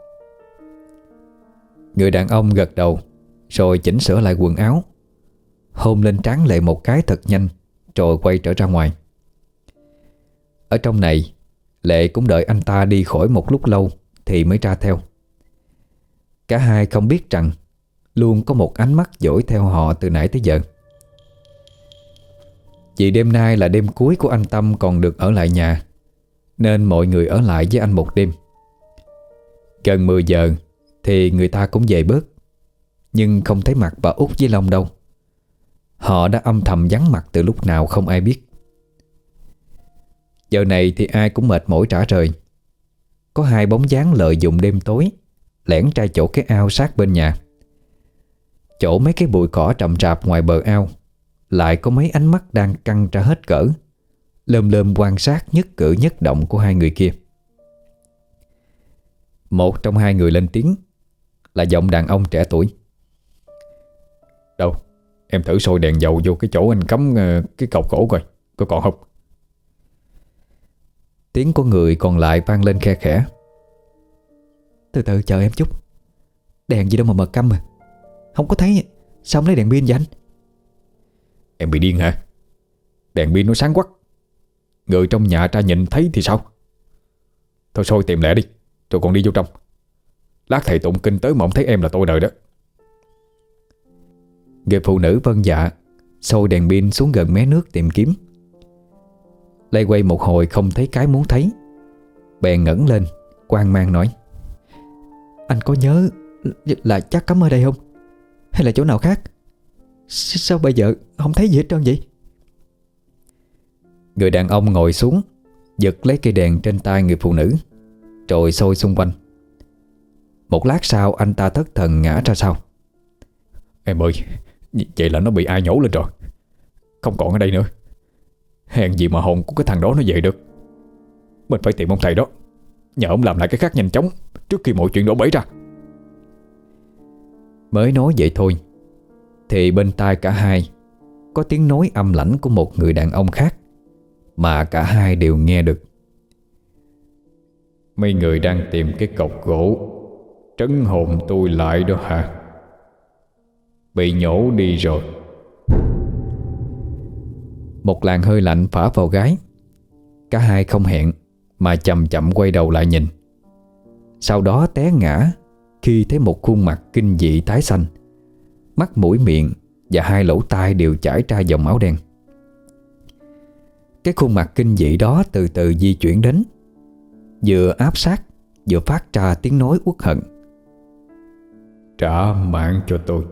Người đàn ông gật đầu, rồi chỉnh sửa lại quần áo, hôn lên trán Lệ một cái thật nhanh, rồi quay trở ra ngoài. Ở trong này, Lệ cũng đợi anh ta đi khỏi một lúc lâu thì mới ra theo. Cả hai không biết rằng luôn có một ánh mắt dõi theo họ từ nãy tới giờ. Vì đêm nay là đêm cuối của anh Tâm còn được ở lại nhà, nên mọi người ở lại với anh một đêm. Gần 10 giờ thì người ta cũng về bớt, nhưng không thấy mặt bà Út với Long đâu. Họ đã âm thầm vắng mặt từ lúc nào không ai biết. Giờ này thì ai cũng mệt mỏi rã rời. Có hai bóng dáng lợi dụng đêm tối lẻn ra chỗ cái ao sát bên nhà. Chỗ mấy cái bụi cỏ rậm rạp ngoài bờ ao lại có mấy ánh mắt đang căng ra hết cỡ, lơm lơm quan sát nhất cử nhất động của hai người kia. Một trong hai người lên tiếng, là giọng đàn ông trẻ tuổi. Đâu, em thử sôi đèn dầu vô cái chỗ anh cắm cái cọc gỗ coi, có còn không? Tiếng của người còn lại vang lên khe khẽ. Từ từ chờ em chút. Đèn gì đâu mà mờ câm mà. Không có thấy. Sao không lấy đèn pin vậy anh? Em bị điên hả? Đèn pin nó sáng quắc. Người trong nhà ra nhìn thấy thì sao? Thôi sôi tìm lẹ đi, rồi còn đi vô trong. Lát thầy tụng kinh tới mà không thấy em là tôi đời đó. Người phụ nữ vâng dạ, sôi đèn pin xuống gần mé nước tìm kiếm. Lay quay một hồi không thấy cái muốn thấy, bèn ngẩng lên hoang mang nói. Anh có nhớ là chắc cắm ở đây không? Hay là chỗ nào khác? Sao bây giờ không thấy gì hết trơn vậy? Người đàn ông ngồi xuống, giật lấy cây đèn trên tay người phụ nữ, rồi soi xung quanh. Một lát sau anh ta thất thần ngã ra sau. Em ơi, vậy là nó bị ai nhổ lên rồi, không còn ở đây nữa. Hèn gì mà hồn của cái thằng đó nó về được. Mình phải tìm ông thầy đó, nhờ ông làm lại cái khác nhanh chóng trước khi mọi chuyện đổ bể ra. Mới nói vậy thôi thì bên tai cả hai có tiếng nói âm lãnh của một người đàn ông khác, mà cả hai đều nghe được. Mấy người đang tìm cái cọc gỗ trấn hồn tôi lại đó hả? Bị nhổ đi rồi. Một làn hơi lạnh phả vào gáy. Cả hai không hẹn mà chậm chậm quay đầu lại nhìn. Sau đó té ngã khi thấy một khuôn mặt kinh dị tái xanh. Mắt mũi miệng và hai lỗ tai đều chảy ra dòng máu đen. Cái khuôn mặt kinh dị đó từ từ di chuyển đến, vừa áp sát vừa phát ra tiếng nói uất hận. Trả mạng cho tôi.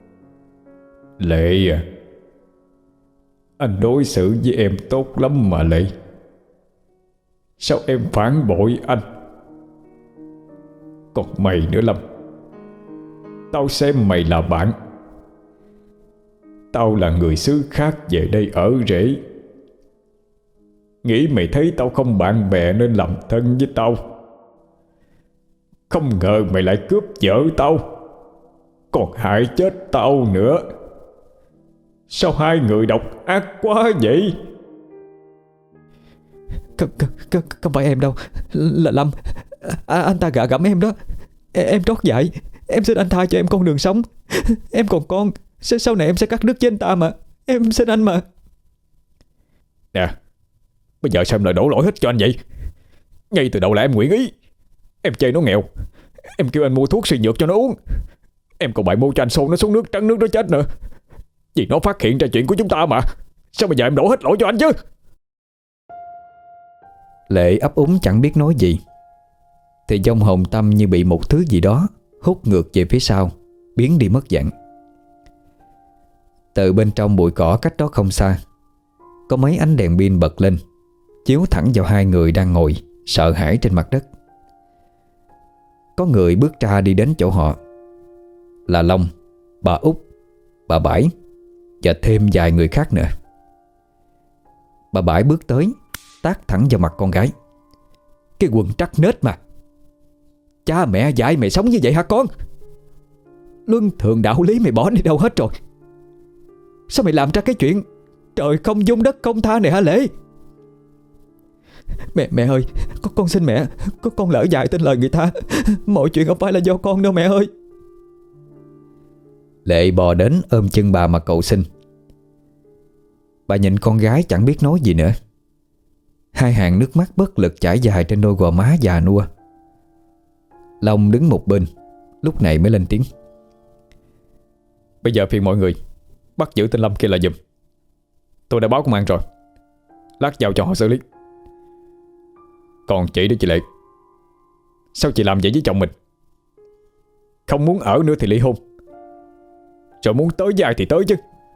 Lệ à, anh đối xử với em tốt lắm mà Lệ. Sao em phản bội anh? Còn mày nữa Lâm, tao xem mày là bạn. Tao là người xứ khác về đây ở rễ. Nghĩ mày thấy tao không bạn bè nên làm thân với tao. Không ngờ mày lại cướp vợ tao, còn hại chết tao nữa. Sao hai người độc ác quá vậy? Không phải em đâu, là Lâm. Anh ta gạ gẫm em đó. Em trót dại. Em xin anh tha cho em con đường sống. Em còn con, sau này em sẽ cắt đứt với anh ta mà. Em xin anh mà. Nè, bây giờ sao em lại đổ lỗi hết cho anh vậy? Ngay từ đầu là em nguyện ý. Em chê nó nghèo, em kêu anh mua thuốc suy nhược cho nó uống. Em còn bày mưu cho anh xô nó xuống nước, trắng nước nó chết nữa. Vì nó phát hiện ra chuyện của chúng ta mà. Sao bây giờ em đổ hết lỗi cho anh chứ? Lệ ấp úng chẳng biết nói gì, thì trong hồn tâm như bị một thứ gì đó hút ngược về phía sau, biến đi mất dạng. Từ bên trong bụi cỏ cách đó không xa, có mấy ánh đèn pin bật lên, chiếu thẳng vào hai người đang ngồi sợ hãi trên mặt đất. Có người bước ra đi đến chỗ họ, là Long, bà Út, bà Bãi và thêm vài người khác nữa. Bà Bãi bước tới, tát thẳng vào mặt con gái. Cái quần trắc nết mà, cha mẹ dạy mày sống như vậy hả con? Luân thường đạo lý mày bỏ đi đâu hết rồi? Sao mày làm ra cái chuyện trời không dung đất không tha này hả Lệ? Mẹ ơi, con xin mẹ, con lỡ dại tin lời người ta. Mọi chuyện không phải là do con đâu mẹ ơi. Lệ bò đến ôm chân bà mà cầu xin. Bà nhìn con gái chẳng biết nói gì nữa. Hai hàng nước mắt bất lực chảy dài trên đôi gò má già nua. Long đứng một bên, lúc này mới lên tiếng. Bây giờ phiền mọi người bắt giữ tên Lâm kia là giùm. Tôi đã báo công an rồi, lát giao cho họ xử lý. Còn chị đó chị Lệ, sao chị làm vậy với chồng mình? Không muốn ở nữa thì ly hôn, rồi muốn tới với ai thì tới chứ.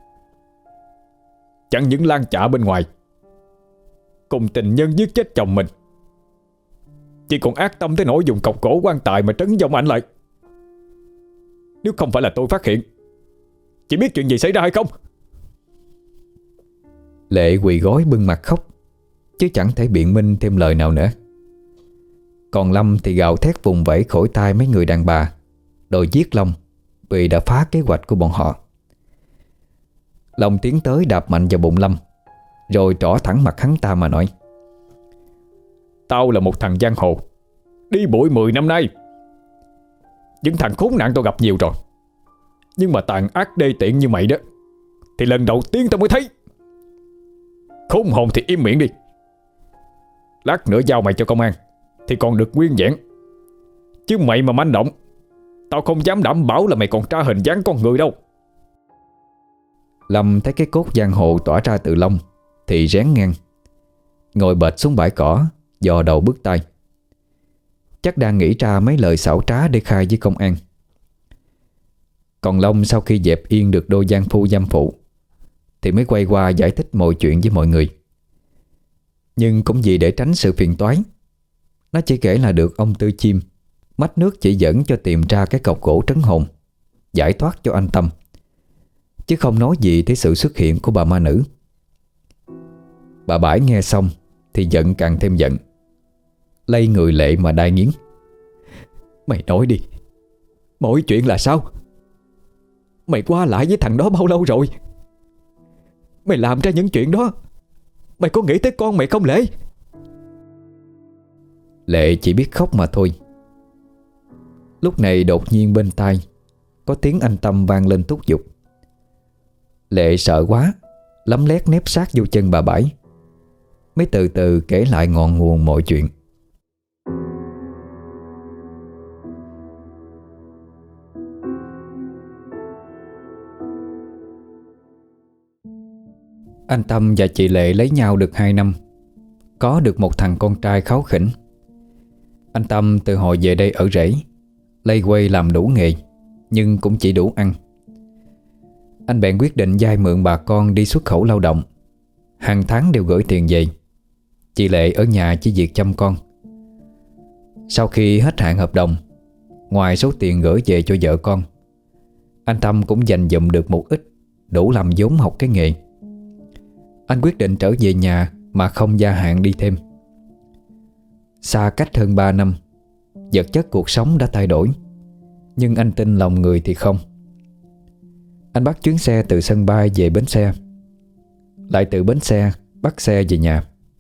Chẳng những lan chạ bên ngoài, cùng tình nhân giết chết chồng mình, chị còn ác tâm tới nỗi dùng cọc gỗ quan tài mà trấn vong ảnh lại. Nếu không phải là tôi phát hiện, chị biết chuyện gì xảy ra hay không? Lệ quỳ gối bưng mặt khóc, chứ chẳng thể biện minh thêm lời nào nữa. Còn Lâm thì gào thét vùng vẫy khỏi tay mấy người đàn bà đòi giết Long vì đã phá kế hoạch của bọn họ. Long tiến tới đạp mạnh vào bụng Lâm, rồi trỏ thẳng mặt hắn ta mà nói. Tao là một thằng giang hồ, đi bụi 10 năm nay. Những thằng khốn nạn tao gặp nhiều rồi, nhưng mà tàn ác đê tiện như mày đó thì lần đầu tiên tao mới thấy. Khốn hồn thì im miệng đi. Lát nữa giao mày cho công an thì còn được nguyên vẹn. Chứ mày mà manh động, tao không dám đảm bảo là mày còn tra hình dáng con người đâu. Lâm thấy cái cốt giang hồ tỏa ra từ Long thì rén ngang, ngồi bệt xuống bãi cỏ, dò đầu bước tay. Chắc đang nghĩ ra mấy lời xảo trá để khai với công an. Còn Long sau khi dẹp yên được đôi giang phu dâm phụ thì mới quay qua giải thích mọi chuyện với mọi người. Nhưng cũng vì để tránh sự phiền toái, nó chỉ kể là được ông Tư Chim Mách nước chỉ dẫn cho tìm ra cái cọc gỗ trấn hồn, giải thoát cho anh Tâm, chứ không nói gì tới sự xuất hiện của bà ma nữ. Bà Bãi nghe xong thì giận càng thêm giận, lây người Lệ mà đai nghiến. Mày nói đi, mọi chuyện là sao? Mày qua lại với thằng đó bao lâu rồi? Mày làm ra những chuyện đó, mày có nghĩ tới con mày không Lệ? Lệ chỉ biết khóc mà thôi. Lúc này đột nhiên bên tai có tiếng anh Tâm vang lên thúc giục. Lệ sợ quá, lấm lét nép sát vô chân bà Bãi, mới từ từ kể lại ngọn nguồn mọi chuyện. Anh Tâm và chị Lệ lấy nhau được 2 năm, có được một thằng con trai kháu khỉnh. Anh Tâm từ hồi về đây ở rể, lây quay làm đủ nghề, nhưng cũng chỉ đủ ăn. Anh bèn quyết định vay mượn bà con đi xuất khẩu lao động, hàng tháng đều gửi tiền về. Chị Lệ ở nhà chỉ việc chăm con. Sau khi hết hạn hợp đồng, ngoài số tiền gửi về cho vợ con, anh Tâm cũng dành dụm được một ít, đủ làm vốn học cái nghề. Anh quyết định trở về nhà mà không gia hạn đi thêm. Xa cách hơn 3 năm, vật chất cuộc sống đã thay đổi, nhưng anh tin lòng người thì không. Anh bắt chuyến xe từ sân bay về bến xe, lại từ bến xe bắt xe về nhà.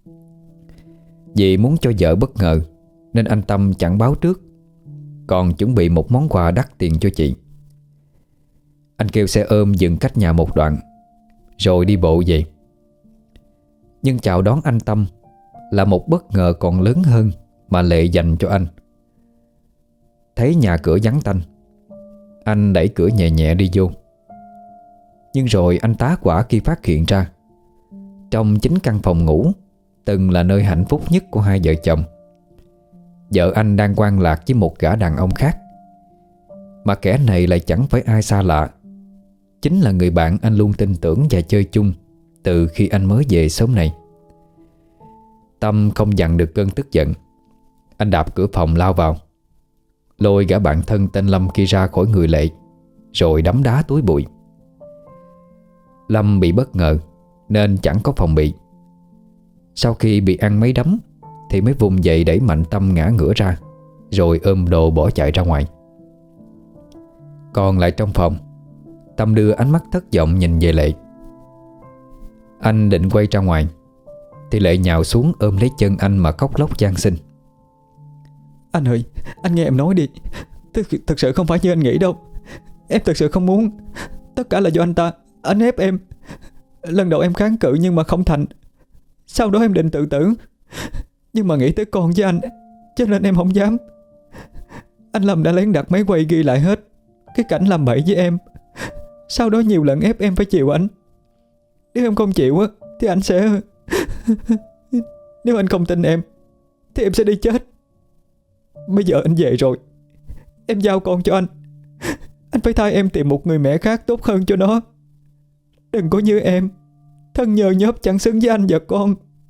Vì muốn cho vợ bất ngờ nên anh Tâm chẳng báo trước, còn chuẩn bị một món quà đắt tiền cho chị. Anh kêu xe ôm dừng cách nhà một đoạn, rồi đi bộ về. Nhưng chào đón anh Tâm là một bất ngờ còn lớn hơn mà Lệ dành cho anh. Thấy nhà cửa vắng tanh, anh đẩy cửa nhẹ nhẹ đi vô. Nhưng rồi anh tá hỏa khi phát hiện ra, trong chính căn phòng ngủ từng là nơi hạnh phúc nhất của hai vợ chồng, vợ anh đang quan lạc với một gã đàn ông khác. Mà kẻ này lại chẳng phải ai xa lạ, chính là người bạn anh luôn tin tưởng và chơi chung từ khi anh mới về xóm này. Tâm không dằn được cơn tức giận, anh đạp cửa phòng lao vào, lôi gã bạn thân tên Lâm kia ra khỏi người Lệ, rồi đấm đá túi bụi. Lâm bị bất ngờ nên chẳng có phòng bị. Sau khi bị ăn mấy đấm thì mới vùng dậy đẩy mạnh Tâm ngã ngửa ra, rồi ôm đồ bỏ chạy ra ngoài. Còn lại trong phòng, Tâm đưa ánh mắt thất vọng nhìn về Lệ. Anh định quay ra ngoài thì Lệ nhào xuống ôm lấy chân anh mà khóc lóc van xin. Anh ơi, anh nghe em nói đi, thực sự không phải như anh nghĩ đâu. Em thực sự không muốn. Tất cả là do anh ta, anh ép em. Lần đầu em kháng cự nhưng mà không thành. Sau đó em định tự tử, nhưng mà nghĩ tới con với anh, cho nên em không dám. Anh Lâm đã lén đặt máy quay ghi lại hết cái cảnh làm bậy với em. Sau đó nhiều lần ép em phải chịu anh. Nếu em không chịu á thì anh sẽ... Nếu anh không tin em thì em sẽ đi chết. Bây giờ anh về rồi, em giao con cho anh. Anh phải thay em tìm một người mẹ khác tốt hơn cho nó. Đừng có như em, thân nhờ nhớp chẳng xứng với anh và con.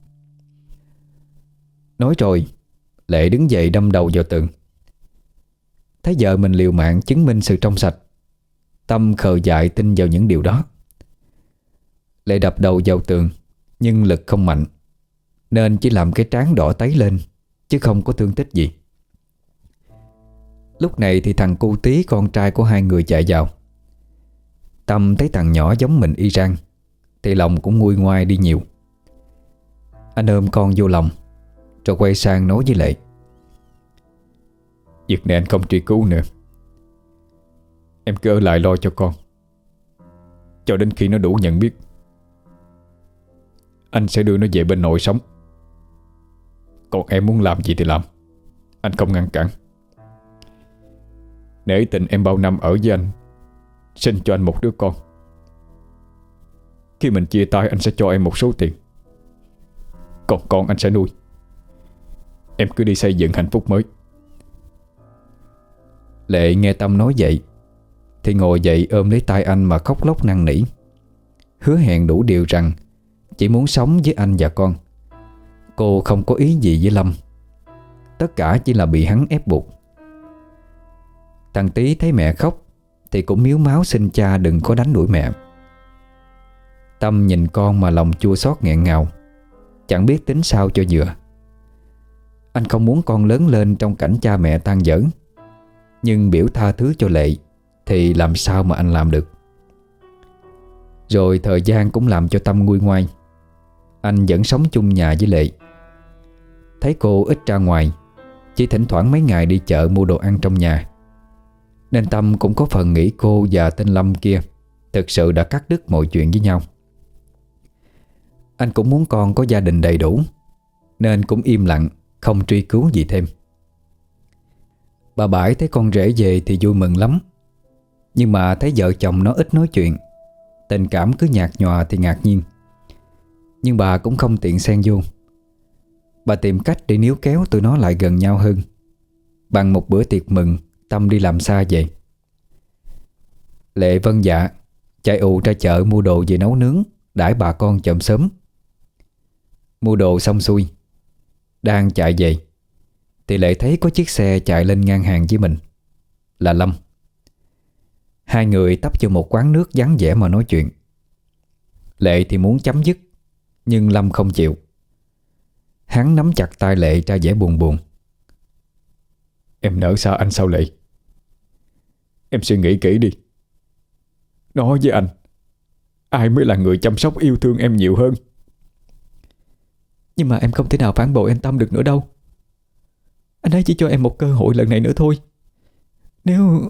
Nói rồi, Lệ đứng dậy đâm đầu vào tường. Thấy vợ mình liều mạng chứng minh sự trong sạch, Tâm khờ dại tin vào những điều đó. Lệ đập đầu vào tường, nhưng lực không mạnh, nên chỉ làm cái trán đỏ tấy lên, chứ không có thương tích gì. Lúc này thì thằng cu tí con trai của hai người chạy vào. Tâm thấy thằng nhỏ giống mình y chang thì lòng cũng nguôi ngoai đi nhiều. Anh ôm con vô lòng, rồi quay sang nói với Lệ. Việc này anh không truy cứu nữa. Em cứ ở lại lo cho con, cho đến khi nó đủ nhận biết. Anh sẽ đưa nó về bên nội sống. Còn em muốn làm gì thì làm, anh không ngăn cản. Nể tình em bao năm ở với anh, sinh cho anh một đứa con. Khi mình chia tay, anh sẽ cho em một số tiền, còn con anh sẽ nuôi. Em cứ đi xây dựng hạnh phúc mới. Lệ nghe Tâm nói vậy thì ngồi dậy ôm lấy tay anh mà khóc lóc năn nỉ, hứa hẹn đủ điều rằng chỉ muốn sống với anh và con. Cô không có ý gì với Lâm, tất cả chỉ là bị hắn ép buộc. Thằng Tí thấy mẹ khóc thì cũng miếu máu xin cha đừng có đánh đuổi mẹ. Tâm nhìn con mà lòng chua xót nghẹn ngào, chẳng biết tính sao cho vừa. Anh không muốn con lớn lên trong cảnh cha mẹ tan vỡ, nhưng biểu tha thứ cho Lệ thì làm sao mà anh làm được. Rồi thời gian cũng làm cho Tâm nguôi ngoai. Anh vẫn sống chung nhà với Lệ. Thấy cô ít ra ngoài, chỉ thỉnh thoảng mấy ngày đi chợ mua đồ ăn trong nhà, nên Tâm cũng có phần nghĩ cô và tên Lâm kia thực sự đã cắt đứt mọi chuyện với nhau. Anh cũng muốn con có gia đình đầy đủ, nên cũng im lặng, không truy cứu gì thêm. Bà Bãi thấy con rể về thì vui mừng lắm, nhưng mà thấy vợ chồng nó ít nói chuyện, tình cảm cứ nhạt nhòa thì ngạc nhiên. Nhưng bà cũng không tiện xen vô. Bà tìm cách để níu kéo tụi nó lại gần nhau hơn, bằng một bữa tiệc mừng Tâm đi làm xa về. Lệ vâng dạ, chạy ù ra chợ mua đồ về nấu nướng đãi bà con chậm sớm. Mua đồ xong xuôi, đang chạy về thì Lệ thấy có chiếc xe chạy lên ngang hàng với mình, là Lâm. Hai người tấp vô một quán nước vắng vẻ mà nói chuyện. Lệ thì muốn chấm dứt, nhưng Lâm không chịu. Hắn nắm chặt tay Lệ ra vẻ buồn buồn. Em nỡ xa anh sao Lệ? Em suy nghĩ kỹ đi. Nói với anh, ai mới là người chăm sóc yêu thương em nhiều hơn? Nhưng mà em không thể nào phản bội anh Tâm được nữa đâu. Anh ấy chỉ cho em một cơ hội lần này nữa thôi. Nếu...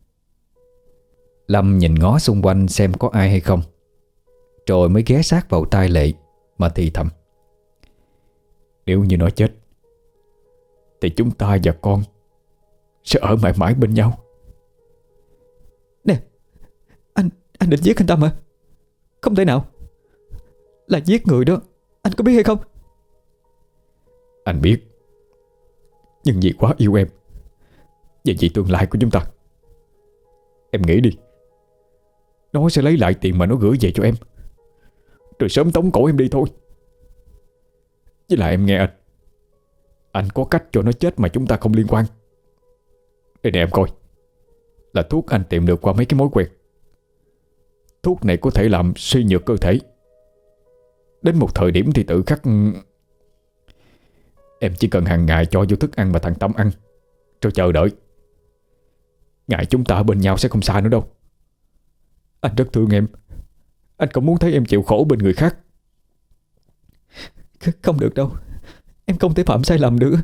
Lâm nhìn ngó xung quanh xem có ai hay không, rồi mới ghé sát vào tai Lệ mà thì thầm. Nếu như nó chết thì chúng ta và con sẽ ở mãi mãi bên nhau. Nè, anh định giết anh Tâm hả? Không thể nào. Là giết người đó, anh có biết hay không? Anh biết. Nhưng vì quá yêu em, và vì tương lai của chúng ta, em nghĩ đi, nó sẽ lấy lại tiền mà nó gửi về cho em, rồi sớm tống cổ em đi thôi. Với lại em nghe anh có cách cho nó chết mà chúng ta không liên quan. Đây nè em coi, là thuốc anh tìm được qua mấy cái mối quen. Thuốc này có thể làm suy nhược cơ thể. Đến một thời điểm thì tự khắc. Em chỉ cần hàng ngày cho vô thức ăn mà thằng Tâm ăn, rồi chờ đợi. Ngày chúng ta ở bên nhau sẽ không xa nữa đâu. Anh rất thương em. Anh không muốn thấy em chịu khổ bên người khác. Không được đâu. Em không thể phạm sai lầm nữa.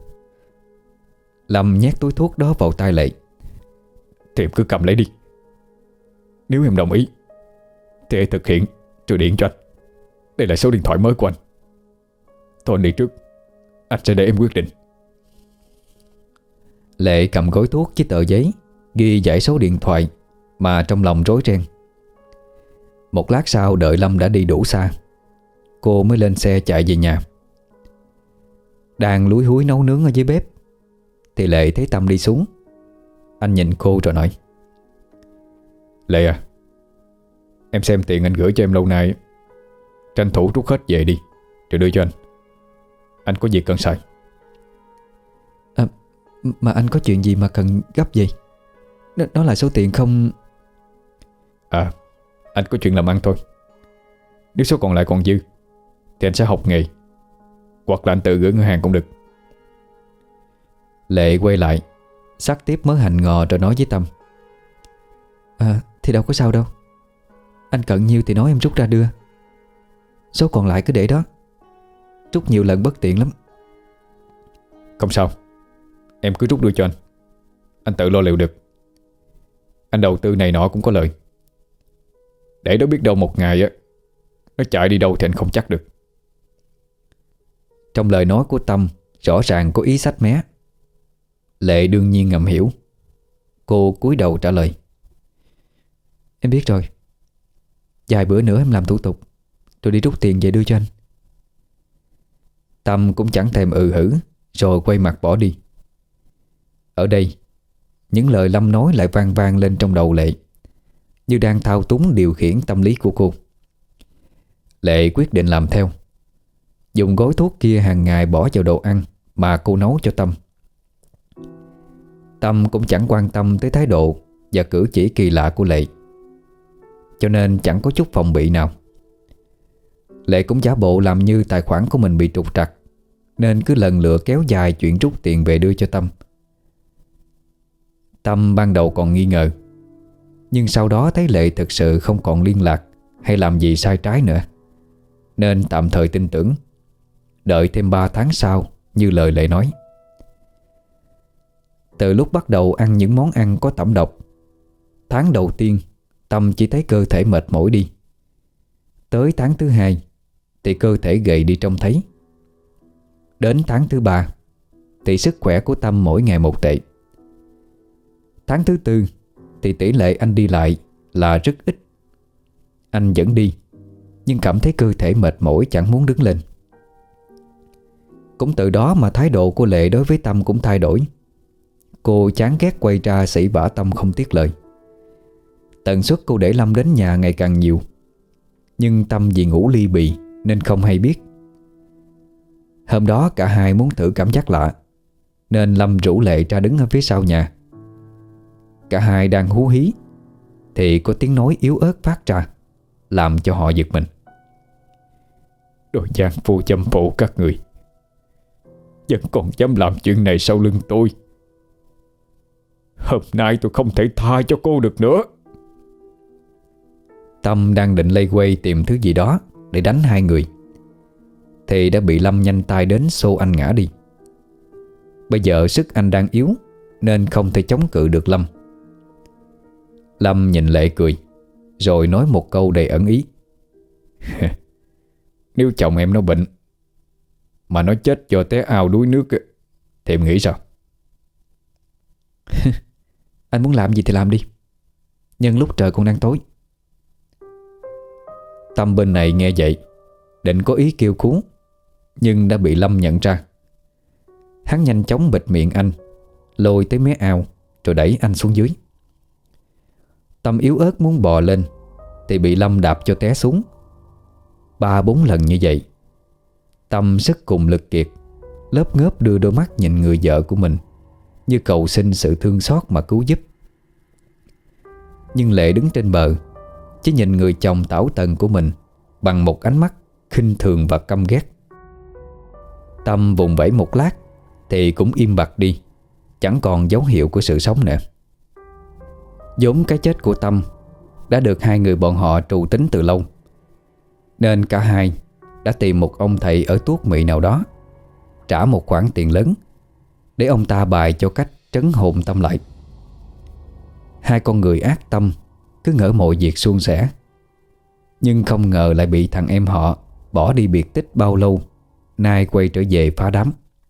Lâm nhét túi thuốc đó vào tay Lệ. Thì em cứ cầm lấy đi. Nếu em đồng ý thì hãy thực hiện rồi điện cho anh. Đây là số điện thoại mới của anh. Thôi anh đi trước, anh sẽ để em quyết định. Lệ cầm gói thuốc với tờ giấy ghi dãy số điện thoại mà trong lòng rối ren. Một lát sau đợi Lâm đã đi đủ xa, cô mới lên xe chạy về nhà. Đang lúi húi nấu nướng ở dưới bếp thì Lệ thấy Tâm đi xuống. Anh nhìn cô rồi nói: Lệ à, em xem tiền anh gửi cho em lâu nay, tranh thủ rút hết về đi, rồi đưa cho anh. Anh có việc cần xài. Mà anh có chuyện gì mà cần gấp gì? Đó là số tiền không... Anh có chuyện làm ăn thôi. Nếu số còn lại còn dư thì anh sẽ học nghề, hoặc là anh tự gửi ngân hàng cũng được. Lệ quay lại xắt tiếp mớ hành ngò rồi nói với Tâm: Thì đâu có sao đâu. Anh cần nhiêu thì nói em rút ra đưa. Số còn lại cứ để đó. Rút nhiều lần bất tiện lắm. Không sao, em cứ rút đưa cho anh tự lo liệu được. Anh đầu tư này nọ cũng có lợi. Để đó biết đâu một ngày á, nó chạy đi đâu thì anh không chắc được. Trong lời nói của Tâm rõ ràng có ý xách mé. Lệ đương nhiên ngầm hiểu. Cô cúi đầu trả lời: Em biết rồi. Vài bữa nữa em làm thủ tục rồi đi rút tiền về đưa cho anh. Tâm cũng chẳng thèm hử, rồi quay mặt bỏ đi. Ở đây, những lời Lâm nói lại vang vang lên trong đầu Lệ, như đang thao túng điều khiển tâm lý của cô. Lệ quyết định làm theo, dùng gói thuốc kia hàng ngày bỏ vào đồ ăn mà cô nấu cho Tâm. Tâm cũng chẳng quan tâm tới thái độ và cử chỉ kỳ lạ của Lệ, cho nên chẳng có chút phòng bị nào. Lệ cũng giả bộ làm như tài khoản của mình bị trục trặc, nên cứ lần lựa kéo dài chuyện rút tiền về đưa cho Tâm. Tâm ban đầu còn nghi ngờ, nhưng sau đó thấy Lệ thực sự không còn liên lạc hay làm gì sai trái nữa, nên tạm thời tin tưởng, đợi thêm 3 tháng sau như lời Lệ nói. Từ lúc bắt đầu ăn những món ăn có tẩm độc, tháng đầu tiên Tâm chỉ thấy cơ thể mệt mỏi đi. Tới tháng thứ 2 thì cơ thể gầy đi trông thấy. Đến tháng thứ 3 thì sức khỏe của Tâm mỗi ngày một tệ. Tháng thứ 4 thì tỷ lệ anh đi lại là rất ít. Anh vẫn đi, nhưng cảm thấy cơ thể mệt mỏi chẳng muốn đứng lên. Cũng từ đó mà thái độ của Lệ đối với Tâm cũng thay đổi. Cô chán ghét quay ra sỉ vả Tâm không tiếc lời. Tần suất cô để Lâm đến nhà ngày càng nhiều, nhưng Tâm vì ngủ ly bì nên không hay biết. Hôm đó cả hai muốn thử cảm giác lạ, nên Lâm rủ Lệ ra đứng ở phía sau nhà. Cả hai đang hú hí thì có tiếng nói yếu ớt phát ra, làm cho họ giật mình. Đồ giang phu dâm phụ các người vẫn còn dám làm chuyện này sau lưng tôi. Hôm nay tôi không thể tha cho cô được nữa. Tâm đang định lây quay tìm thứ gì đó để đánh hai người thì đã bị Lâm nhanh tay đến xô anh ngã đi. Bây giờ sức anh đang yếu nên không thể chống cự được Lâm. Lâm nhìn Lệ cười, rồi nói một câu đầy ẩn ý. Nếu chồng em nó bệnh mà nó chết do té ao đuối nước thì em nghĩ sao? Anh muốn làm gì thì làm đi, nhân lúc trời còn đang tối. Tâm bên này nghe vậy định có ý kêu cứu, nhưng đã bị Lâm nhận ra. Hắn nhanh chóng bịt miệng anh, lôi tới mé ao rồi đẩy anh xuống dưới. Tâm yếu ớt muốn bò lên thì bị Lâm đạp cho té xuống. 3-4 lần như vậy. Tâm sức cùng lực kiệt, lớp ngớp đưa đôi mắt nhìn người vợ của mình, như cầu xin sự thương xót mà cứu giúp. Nhưng Lệ đứng trên bờ, chỉ nhìn người chồng tảo tần của mình bằng một ánh mắt khinh thường và căm ghét. Tâm vùng vẫy một lát thì cũng im bặt đi, chẳng còn dấu hiệu của sự sống nữa. Vốn cái chết của Tâm đã được hai người bọn họ trù tính từ lâu, nên cả hai đã tìm một ông thầy ở Tuốt Mỹ nào đó, trả một khoản tiền lớn để ông ta bài cho cách trấn hồn Tâm lại. Hai con người ác tâm cứ ngỡ mọi việc suôn sẻ, nhưng không ngờ lại bị thằng em họ bỏ đi biệt tích bao lâu, nay quay trở về phá đám.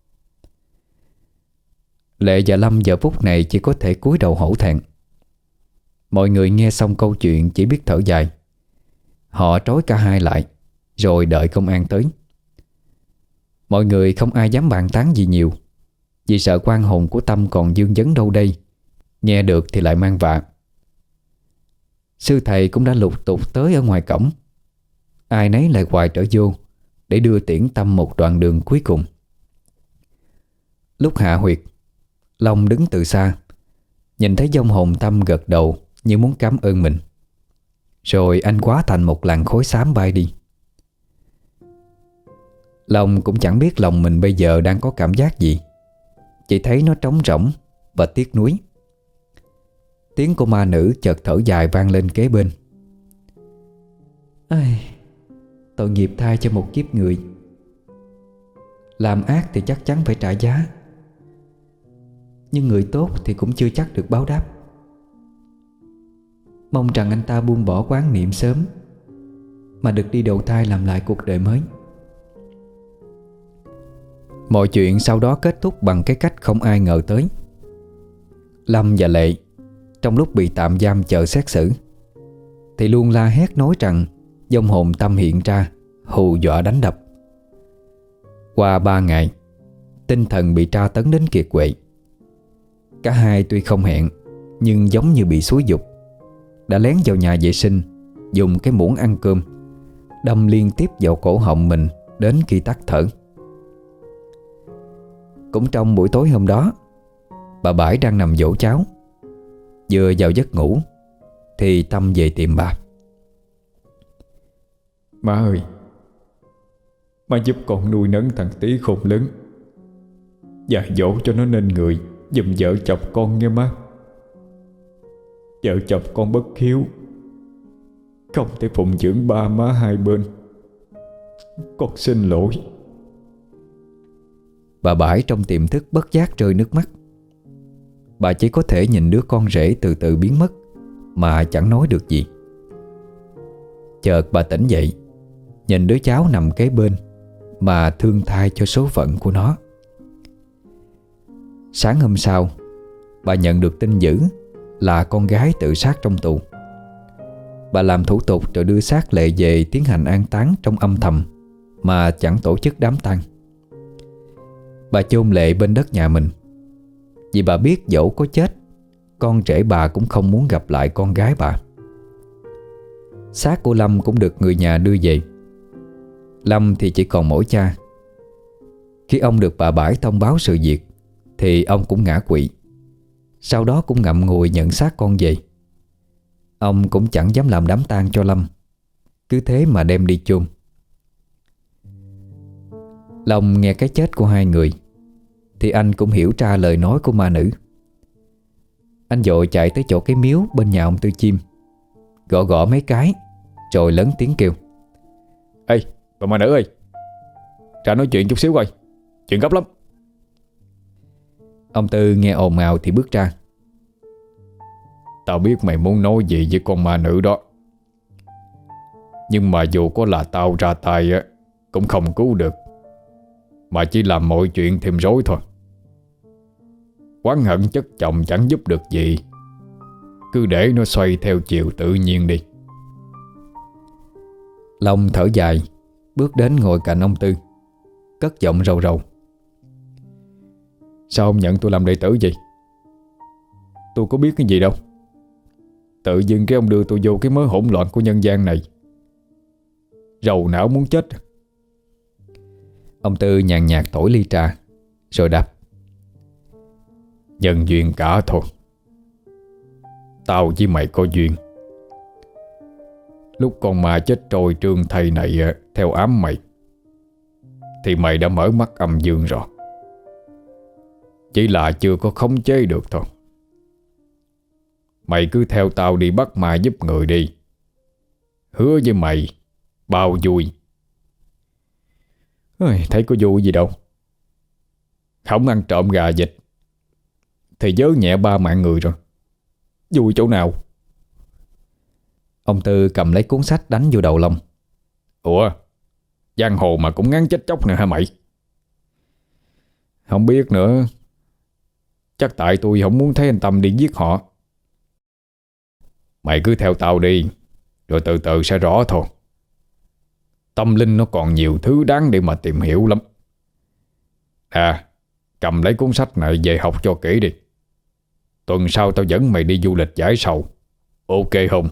Lệ và Lâm giờ phút này chỉ có thể cúi đầu hổ thẹn. Mọi người nghe xong câu chuyện chỉ biết thở dài. Họ trói cả hai lại rồi đợi công an tới. Mọi người không ai dám bàn tán gì nhiều, vì sợ quan hồn của Tâm còn dương vấn đâu đây, nghe được thì lại mang vạ. Sư thầy cũng đã lục tục tới ở ngoài cổng. Ai nấy lại hoài trở vô để đưa tiễn Tâm một đoạn đường cuối cùng. Lúc hạ huyệt, Long đứng từ xa, nhìn thấy vong hồn Tâm gật đầu như muốn cảm ơn mình. Rồi anh hóa thành một làn khói xám bay đi. Long cũng chẳng biết lòng mình bây giờ đang có cảm giác gì, chỉ thấy nó trống rỗng và tiếc nuối. Tiếng của ma nữ chợt thở dài vang lên kế bên. Ai, tội nghiệp thay cho một kiếp người. Làm ác thì chắc chắn phải trả giá, nhưng người tốt thì cũng chưa chắc được báo đáp. Mong rằng anh ta buông bỏ quán niệm sớm, mà được đi đầu thai làm lại cuộc đời mới. Mọi chuyện sau đó kết thúc bằng cái cách không ai ngờ tới. Lâm và Lệ trong lúc bị tạm giam chờ xét xử thì luôn la hét nói rằng vong hồn Tâm hiện ra hù dọa đánh đập. Qua 3 ngày, tinh thần bị tra tấn đến kiệt quệ. Cả hai tuy không hẹn, nhưng giống như bị xúi giục, đã lén vào nhà vệ sinh, dùng cái muỗng ăn cơm đâm liên tiếp vào cổ họng mình đến khi tắt thở. Cũng trong buổi tối hôm đó, bà Bãi đang nằm dỗ cháu. Vừa vào giấc ngủ thì Tâm về tìm bà. Má ơi, má giúp con nuôi nấng thằng Tí khôn lớn, dạy dỗ cho nó nên người giùm vợ chồng con nghe má. Vợ chồng con bất hiếu, không thể phụng dưỡng ba má hai bên. Con xin lỗi. Bà Bãi trong tiềm thức bất giác rơi nước mắt. Bà chỉ có thể nhìn đứa con rể từ từ biến mất mà chẳng nói được gì. Chợt bà tỉnh dậy, nhìn đứa cháu nằm kế bên mà thương thai cho số phận của nó. Sáng hôm sau, bà nhận được tin dữ là con gái tự sát trong tù. Bà làm thủ tục rồi đưa xác Lệ về tiến hành an táng trong âm thầm mà chẳng tổ chức đám tang. Bà chôn Lệ bên đất nhà mình, vì bà biết dẫu có chết, con rể bà cũng không muốn gặp lại con gái bà. Xác của Lâm cũng được người nhà đưa về. Lâm thì chỉ còn mỗi cha. Khi ông được bà Bãi thông báo sự việc thì ông cũng ngã quỵ. Sau đó cũng ngậm ngùi nhận xác con về. Ông cũng chẳng dám làm đám tang cho Lâm, cứ thế mà đem đi chôn. Long nghe cái chết của hai người thì anh cũng hiểu ra lời nói của ma nữ. Anh vội chạy tới chỗ cái miếu bên nhà ông Tư Chim, gõ gõ mấy cái rồi lớn tiếng kêu: Ê, bà ma nữ ơi, ra nói chuyện chút xíu coi, chuyện gấp lắm. Ông Tư nghe ồn ào thì bước ra. Tao biết mày muốn nói gì với con ma nữ đó, nhưng mà dù có là tao ra tay á, cũng không cứu được, mà chỉ làm mọi chuyện thêm rối thôi. Oán hận chất chồng chẳng giúp được gì, cứ để nó xoay theo chiều tự nhiên đi. Long thở dài, bước đến ngồi cạnh ông Tư, cất giọng rầu rầu: Sao ông nhận tôi làm đệ tử vậy? Tôi có biết cái gì đâu. Tự dưng cái ông đưa tôi vô cái mớ hỗn loạn của nhân gian này, rầu não muốn chết. Ông Tư nhàn nhạt thổi ly trà rồi đáp: Nhân duyên cả thôi. Tao với mày có duyên. Lúc con ma chết trôi trương thầy này theo ám mày, thì mày đã mở mắt âm dương rồi, chỉ là chưa có khống chế được thôi. Mày cứ theo tao đi bắt ma giúp người đi. Hứa với mày bao vui. Thấy có vui gì đâu. Không ăn trộm gà vịt thì vớ nhẹ 3 mạng người rồi. Vui chỗ nào? Ông Tư cầm lấy cuốn sách đánh vô đầu Long. Ủa, giang hồ mà cũng ngán chết chóc nữa hả mày? Không biết nữa. Chắc tại tôi không muốn thấy anh Tâm đi giết họ. Mày cứ theo tao đi, rồi từ từ sẽ rõ thôi. Tâm linh nó còn nhiều thứ đáng để mà tìm hiểu lắm. Cầm lấy cuốn sách này về học cho kỹ đi. Tuần sau tao dẫn mày đi du lịch giải sầu. Ok không?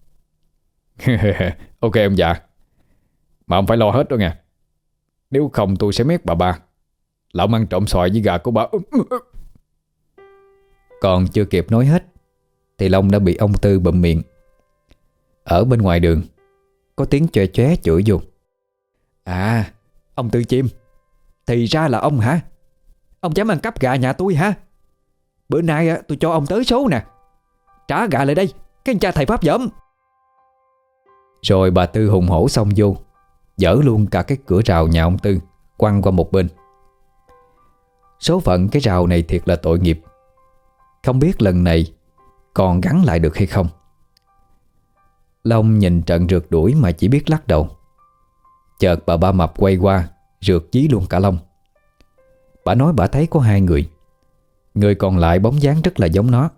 Ok ông già. Mà ông phải lo hết đó nha. Nếu không tôi sẽ mét bà ba là ông ăn trộm xoài với gà của bà. Còn chưa kịp nói hết thì Long đã bị ông Tư bụm miệng. Ở bên ngoài đường có tiếng chóe chóe chửi vô: Ông Tư Chim, thì ra là ông hả? Ông dám ăn cắp gà nhà tôi hả? Bữa nay tôi cho ông tới số nè. Trả gà lại đây, cái cha thầy pháp dởm. Rồi bà Tư hùng hổ xông vô, dỡ luôn cả cái cửa rào nhà ông Tư quăng qua một bên. Số phận cái rào này thiệt là tội nghiệp. Không biết lần này còn gắn lại được hay không. Long nhìn trận rượt đuổi mà chỉ biết lắc đầu. Chợt bà Ba Mập quay qua rượt dí luôn cả Long. Bà nói bà thấy có 2 người. Người còn lại bóng dáng rất là giống nó.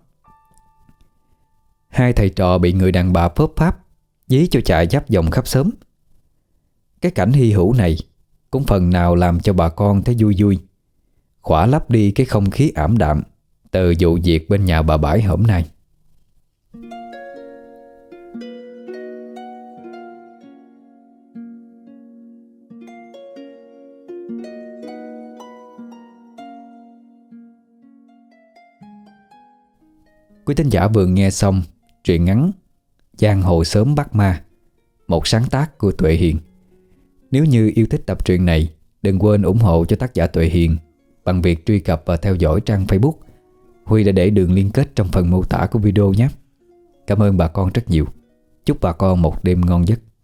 2 thầy trò bị người đàn bà phớp pháp dí cho chạy giáp vòng khắp xóm. Cái cảnh hy hữu này cũng phần nào làm cho bà con thấy vui vui, khỏa lấp đi cái không khí ảm đạm từ vụ việc bên nhà bà Bãi hôm nay. Quý thính giả vừa nghe xong truyện ngắn Giang hồ sớm bắt ma, một sáng tác của Tuệ Hiền. Nếu như yêu thích tập truyện này, đừng quên ủng hộ cho tác giả Tuệ Hiền bằng việc truy cập và theo dõi trang Facebook. Huy đã để đường liên kết trong phần mô tả của video nhé. Cảm ơn bà con rất nhiều. Chúc bà con một đêm ngon giấc.